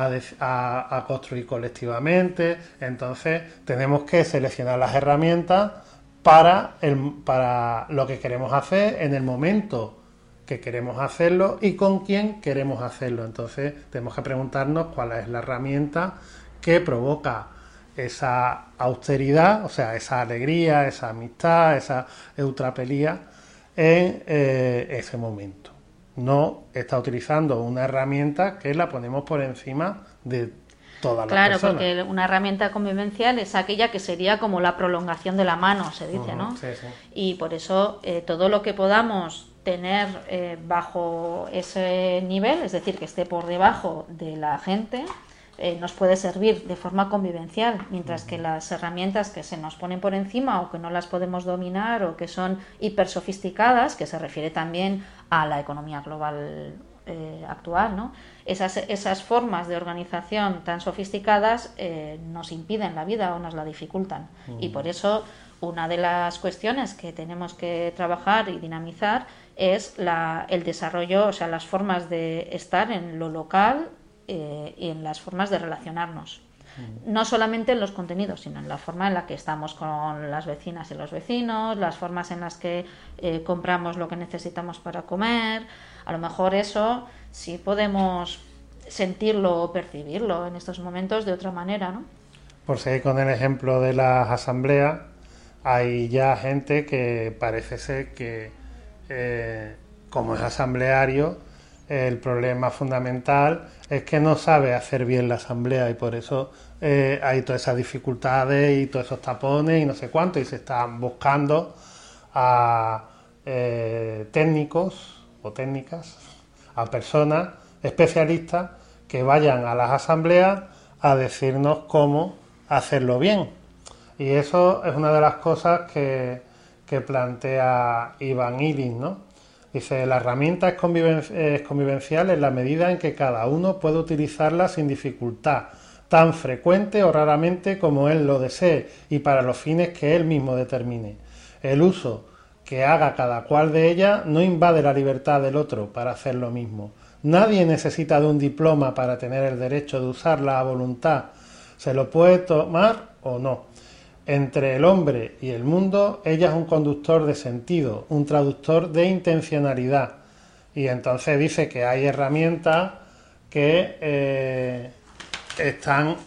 a construir colectivamente. Entonces tenemos que seleccionar las herramientas para lo que queremos hacer en el momento que queremos hacerlo y con quién queremos hacerlo. Entonces tenemos que preguntarnos cuál es la herramienta que provoca esa austeridad, o sea, esa alegría, esa amistad, esa eutrapelía en ese momento. No está utilizando una herramienta que la ponemos por encima de todas las personas. Claro, porque una herramienta convivencial es aquella que sería como la prolongación de la mano, se dice, ¿no? Sí, sí. Y por eso todo lo que podamos tener bajo ese nivel, es decir, que esté por debajo de la gente, nos puede servir de forma convivencial, mientras que las herramientas que se nos ponen por encima o que no las podemos dominar o que son hiper sofisticadas, que se refiere también a la economía global actual, ¿no? Esas formas de organización tan sofisticadas nos impiden la vida o nos la dificultan. Y por eso una de las cuestiones que tenemos que trabajar y dinamizar es el desarrollo, o sea, las formas de estar en lo local y en las formas de relacionarnos. No solamente en los contenidos, sino en la forma en la que estamos con las vecinas y los vecinos, las formas en las que compramos lo que necesitamos para comer. A lo mejor eso sí podemos sentirlo o percibirlo en estos momentos de otra manera, ¿no? Por seguir con el ejemplo de las asambleas, hay ya gente que parece ser que, como es asambleario, el problema fundamental es que no sabe hacer bien la asamblea y por eso hay todas esas dificultades y todos esos tapones y no sé cuánto, y se están buscando a técnicos o técnicas, a personas especialistas que vayan a las asambleas a decirnos cómo hacerlo bien. Y eso es una de las cosas que plantea Ivan Illich, ¿no? Dice, la herramienta es convivencial en la medida en que cada uno puede utilizarla sin dificultad, tan frecuente o raramente como él lo desee y para los fines que él mismo determine. El uso que haga cada cual de ella no invade la libertad del otro para hacer lo mismo. Nadie necesita de un diploma para tener el derecho de usarla a voluntad. Se lo puede tomar o no. Entre el hombre y el mundo, ella es un conductor de sentido, un traductor de intencionalidad. Y entonces dice que hay herramientas que están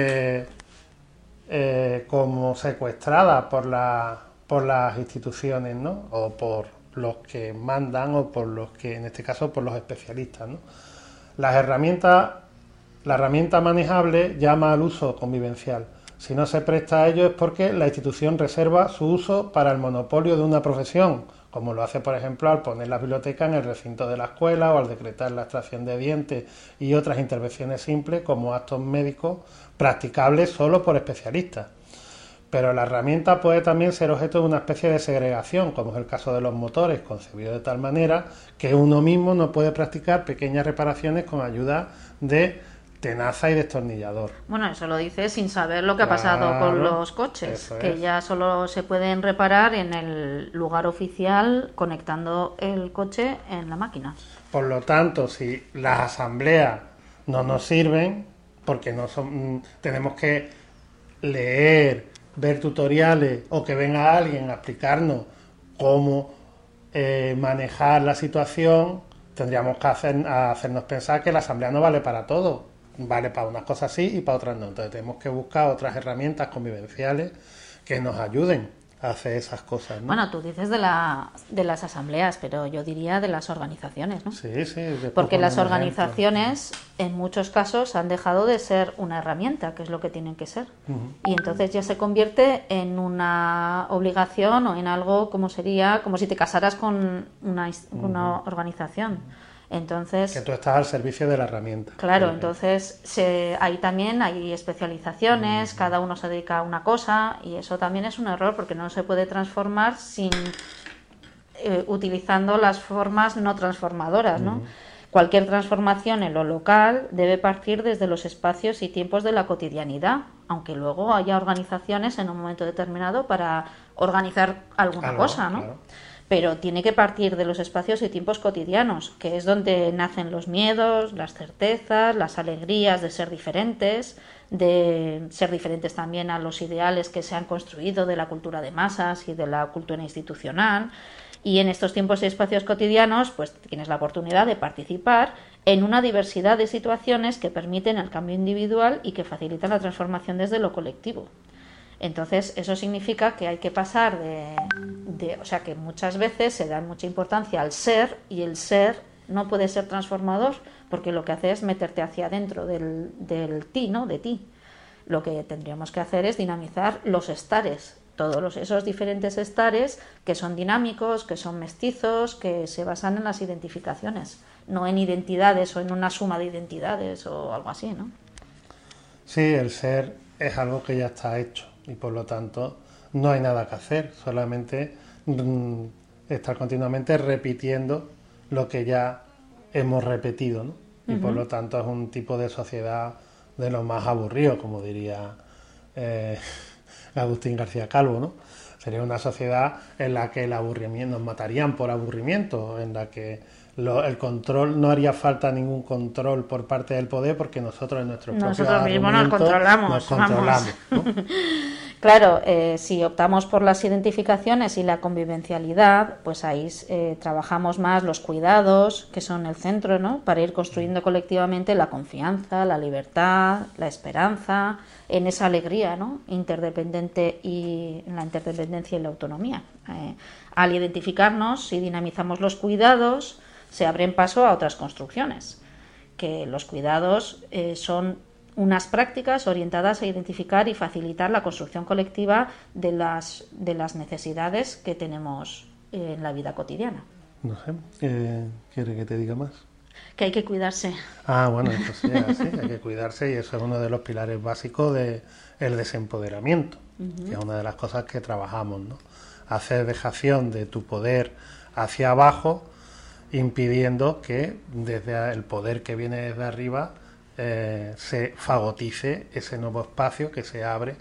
como secuestradas por las instituciones, ¿no? O por los que mandan o por los que, en este caso, por los especialistas, ¿no? La herramienta manejable llama al uso convivencial. Si no se presta a ello es porque la institución reserva su uso para el monopolio de una profesión, como lo hace, por ejemplo, al poner la biblioteca en el recinto de la escuela o al decretar la extracción de dientes y otras intervenciones simples como actos médicos practicables solo por especialistas. Pero la herramienta puede también ser objeto de una especie de segregación, como es el caso de los motores, concebidos de tal manera que uno mismo no puede practicar pequeñas reparaciones con ayuda de tenaza y destornillador. Bueno, eso lo dice sin saber lo que ha pasado con los coches, que ya solo se pueden reparar en el lugar oficial conectando el coche en la máquina. Por lo tanto, si las asambleas no nos sirven, porque no son, tenemos que leer, ver tutoriales o que venga alguien a explicarnos cómo manejar la situación, tendríamos que hacernos pensar que la asamblea no vale para todo, vale para unas cosas sí y para otras no. Entonces tenemos que buscar otras herramientas convivenciales que nos ayuden a hacer esas cosas, ¿no? Bueno, tú dices de las asambleas, pero yo diría de las organizaciones, ¿no? Sí, sí. Porque las organizaciones en muchos casos han dejado de ser una herramienta, que es lo que tienen que ser. Y entonces ya se convierte en una obligación o en algo como sería, como si te casaras con una organización. Entonces, que tú estás al servicio de la herramienta. Claro, entonces ahí también hay especializaciones, cada uno se dedica a una cosa y eso también es un error porque no se puede transformar sin utilizando las formas no transformadoras, ¿no? Cualquier transformación en lo local debe partir desde los espacios y tiempos de la cotidianidad, aunque luego haya organizaciones en un momento determinado para organizar alguna cosa, ¿no? Claro. Pero tiene que partir de los espacios y tiempos cotidianos, que es donde nacen los miedos, las certezas, las alegrías de ser diferentes también a los ideales que se han construido de la cultura de masas y de la cultura institucional. Y en estos tiempos y espacios cotidianos, pues tienes la oportunidad de participar en una diversidad de situaciones que permiten el cambio individual y que facilitan la transformación desde lo colectivo. Entonces, eso significa que hay que pasar o sea, que muchas veces se da mucha importancia al ser y el ser no puede ser transformador porque lo que hace es meterte hacia adentro del ti, ¿no? De ti. Lo que tendríamos que hacer es dinamizar los estares, todos esos diferentes estares que son dinámicos, que son mestizos, que se basan en las identificaciones, no en identidades o en una suma de identidades o algo así, ¿no? Sí, el ser es algo que ya está hecho. Y por lo tanto no hay nada que hacer, solamente estar continuamente repitiendo lo que ya hemos repetido, ¿no? Y por lo tanto es un tipo de sociedad de lo más aburrido, como diría Agustín García Calvo, ¿no? Sería una sociedad en la que el aburrimiento, nos matarían por aburrimiento, en la que el control, no haría falta ningún control por parte del poder porque nosotros en nuestro propio mismos nos controlamos, ¿no? Claro, si optamos por las identificaciones y la convivencialidad, pues ahí trabajamos más los cuidados, que son el centro, ¿no? Para ir construyendo colectivamente la confianza, la libertad, la esperanza, en esa alegría, ¿no? Interdependiente y en la interdependencia y la autonomía. Al identificarnos y dinamizamos los cuidados, se abren paso a otras construcciones, que los cuidados son unas prácticas orientadas a identificar y facilitar la construcción colectiva de las necesidades que tenemos en la vida cotidiana. No sé, ¿quiere que te diga más? Que hay que cuidarse. Ah, bueno, eso sí, hay que cuidarse y eso es uno de los pilares básicos del desempoderamiento, que es una de las cosas que trabajamos, ¿no? Hacer dejación de tu poder hacia abajo, impidiendo que desde el poder que viene desde arriba se fagotice ese nuevo espacio que se abre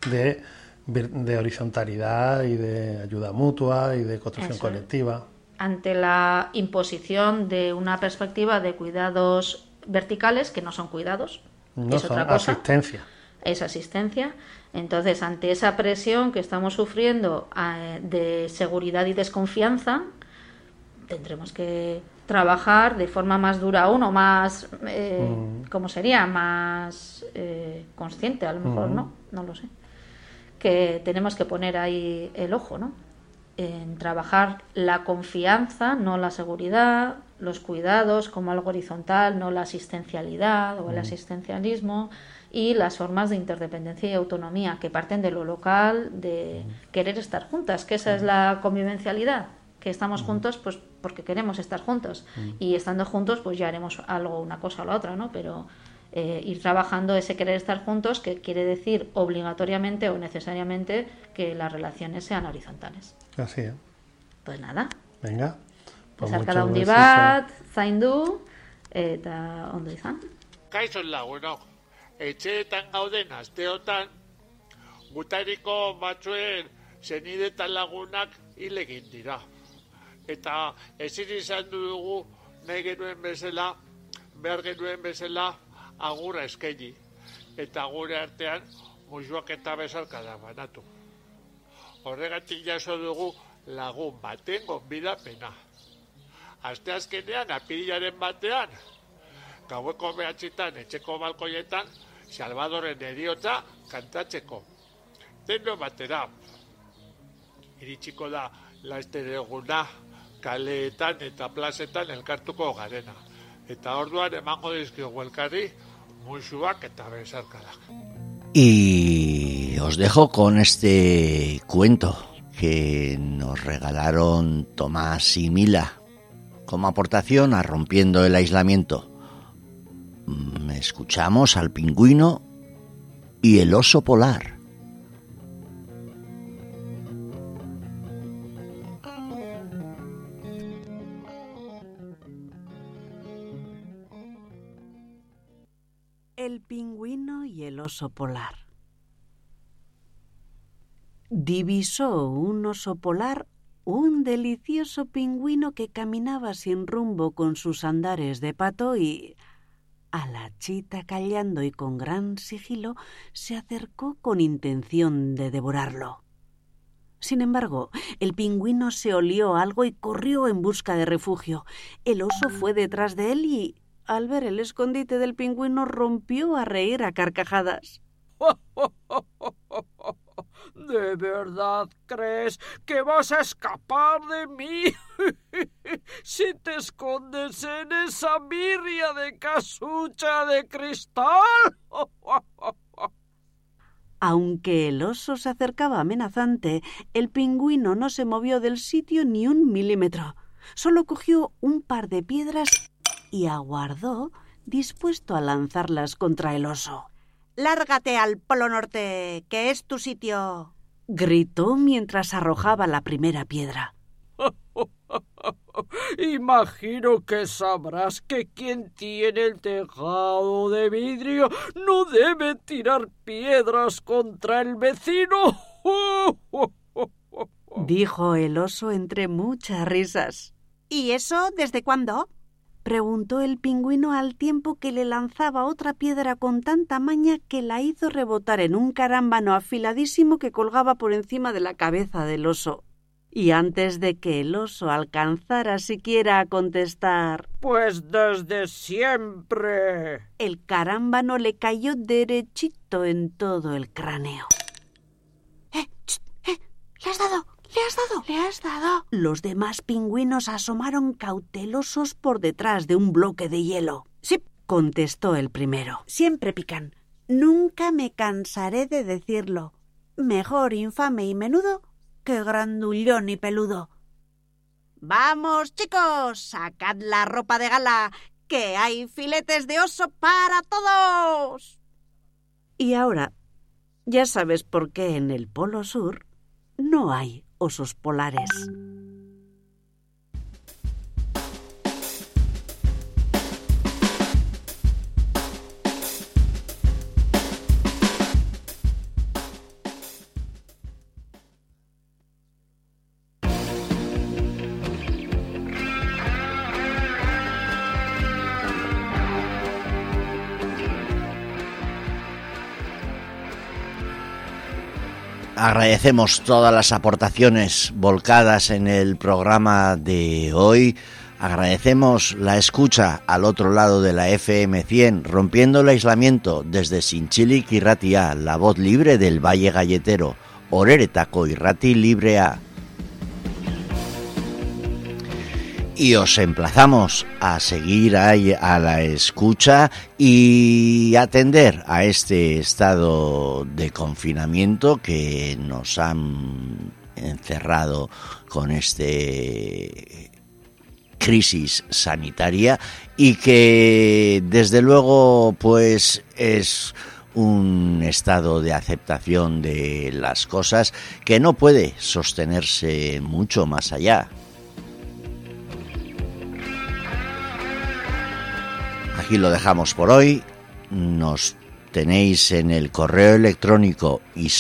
de horizontalidad y de ayuda mutua y de construcción colectiva. Ante la imposición de una perspectiva de cuidados verticales, que no son cuidados, no es son otra cosa, asistencia. Es asistencia. Entonces, ante esa presión que estamos sufriendo de seguridad y desconfianza, tendremos que trabajar de forma más dura aún o más, ¿cómo sería? Más consciente, a lo mejor, ¿no? No lo sé. Que tenemos que poner ahí el ojo, ¿no? En trabajar la confianza, no la seguridad, los cuidados como algo horizontal, no la asistencialidad o el asistencialismo, y las formas de interdependencia y autonomía que parten de lo local, de querer estar juntas, que esa es la convivencialidad, que estamos juntos pues porque queremos estar juntos y estando juntos pues ya haremos algo, una cosa o la otra, ¿no? Pero ir trabajando ese querer estar juntos, que quiere decir obligatoriamente o necesariamente que las relaciones sean horizontales. Así es. Pues nada. Venga. Pues Bezarkada handi bat, zaindu, eta ondo izan. Kaixo lagunok, etxeetan gauden asteotan, gutariko batzuen senide eta lagunak hil egin dira. Eta ezin izan dugu nahi genuen bezala, behar genuen bezala, agurra eskaini. Eta gure artean, musuak eta bezarkada banatu. Horregatik jaso dugu lagun baten gonbidapena. Asteazkenean, apirilaren batean, gaueko 9 etxeko balkoietan, Salvadorren heriotza kantatzeko. Deno batera. Iritsiko da laster eguna, kaleetan eta plazetan elkartuko garena. Eta orduan emango dizkigu elkarri musuak eta besarkadak. Y os dejo con este cuento que nos regalaron Tomás y Mila como aportación a Rompiendo el Aislamiento. Escuchamos al pingüino y el oso polar. El pingüino y el oso polar. Divisó un oso polar un delicioso pingüino que caminaba sin rumbo con sus andares de pato y, a la chita callando y con gran sigilo, se acercó con intención de devorarlo. Sin embargo, el pingüino se olió algo y corrió en busca de refugio. El oso fue detrás de él y, al ver el escondite del pingüino, rompió a reír a carcajadas. ¿De verdad crees que vas a escapar de mí? Si te escondes en esa birria de casucha de cristal. Aunque el oso se acercaba amenazante, el pingüino no se movió del sitio ni un milímetro. Solo cogió un par de piedras y aguardó, dispuesto a lanzarlas contra el oso. «Lárgate al Polo Norte, que es tu sitio», gritó mientras arrojaba la primera piedra. Imagino que sabrás que quien tiene el tejado de vidrio no debe tirar piedras contra el vecino. Dijo el oso entre muchas risas. ¿Y eso desde cuándo?, preguntó el pingüino al tiempo que le lanzaba otra piedra con tanta maña que la hizo rebotar en un carámbano afiladísimo que colgaba por encima de la cabeza del oso. Y antes de que el oso alcanzara siquiera a contestar, «Pues desde siempre», el carámbano le cayó derechito en todo el cráneo. ¿Le has dado? ¿Le has dado? ¿Le has dado? Los demás pingüinos asomaron cautelosos por detrás de un bloque de hielo. Sí, contestó el primero. Siempre pican. Nunca me cansaré de decirlo. Mejor infame y menudo que grandullón y peludo. ¡Vamos, chicos! ¡Sacad la ropa de gala! ¡Que hay filetes de oso para todos! Y ahora, ya sabes por qué en el Polo Sur no hay osos polares. Agradecemos todas las aportaciones volcadas en el programa de hoy. Agradecemos la escucha al otro lado de la FM 100, rompiendo el aislamiento desde Zintzilik Irratia, la voz libre del Valle Galletero, Oreretako Irrati Librea. Y os emplazamos a seguir ahí a la escucha y atender a este estado de confinamiento que nos han encerrado con este crisis sanitaria y que desde luego pues es un estado de aceptación de las cosas que no puede sostenerse mucho más allá. Aquí lo dejamos por hoy. Nos tenéis en el correo electrónico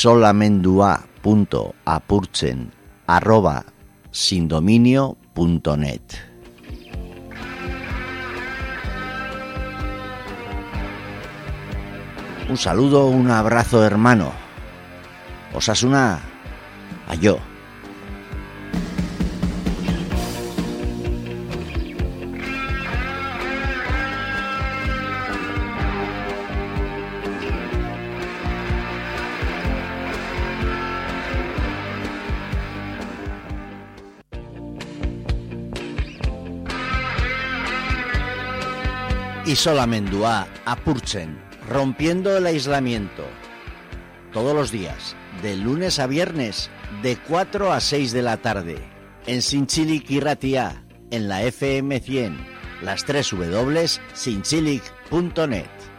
isolamendua.apurtzen@sindominio.net. Un saludo, un abrazo hermano. Osasuna, ayo. Isolamendua apurtzen, rompiendo el aislamiento. Todos los días, de lunes a viernes, de 4 a 6 de la tarde, en Zintzilik Irratia, en la FM 100, las 3 W, zintzilik.net.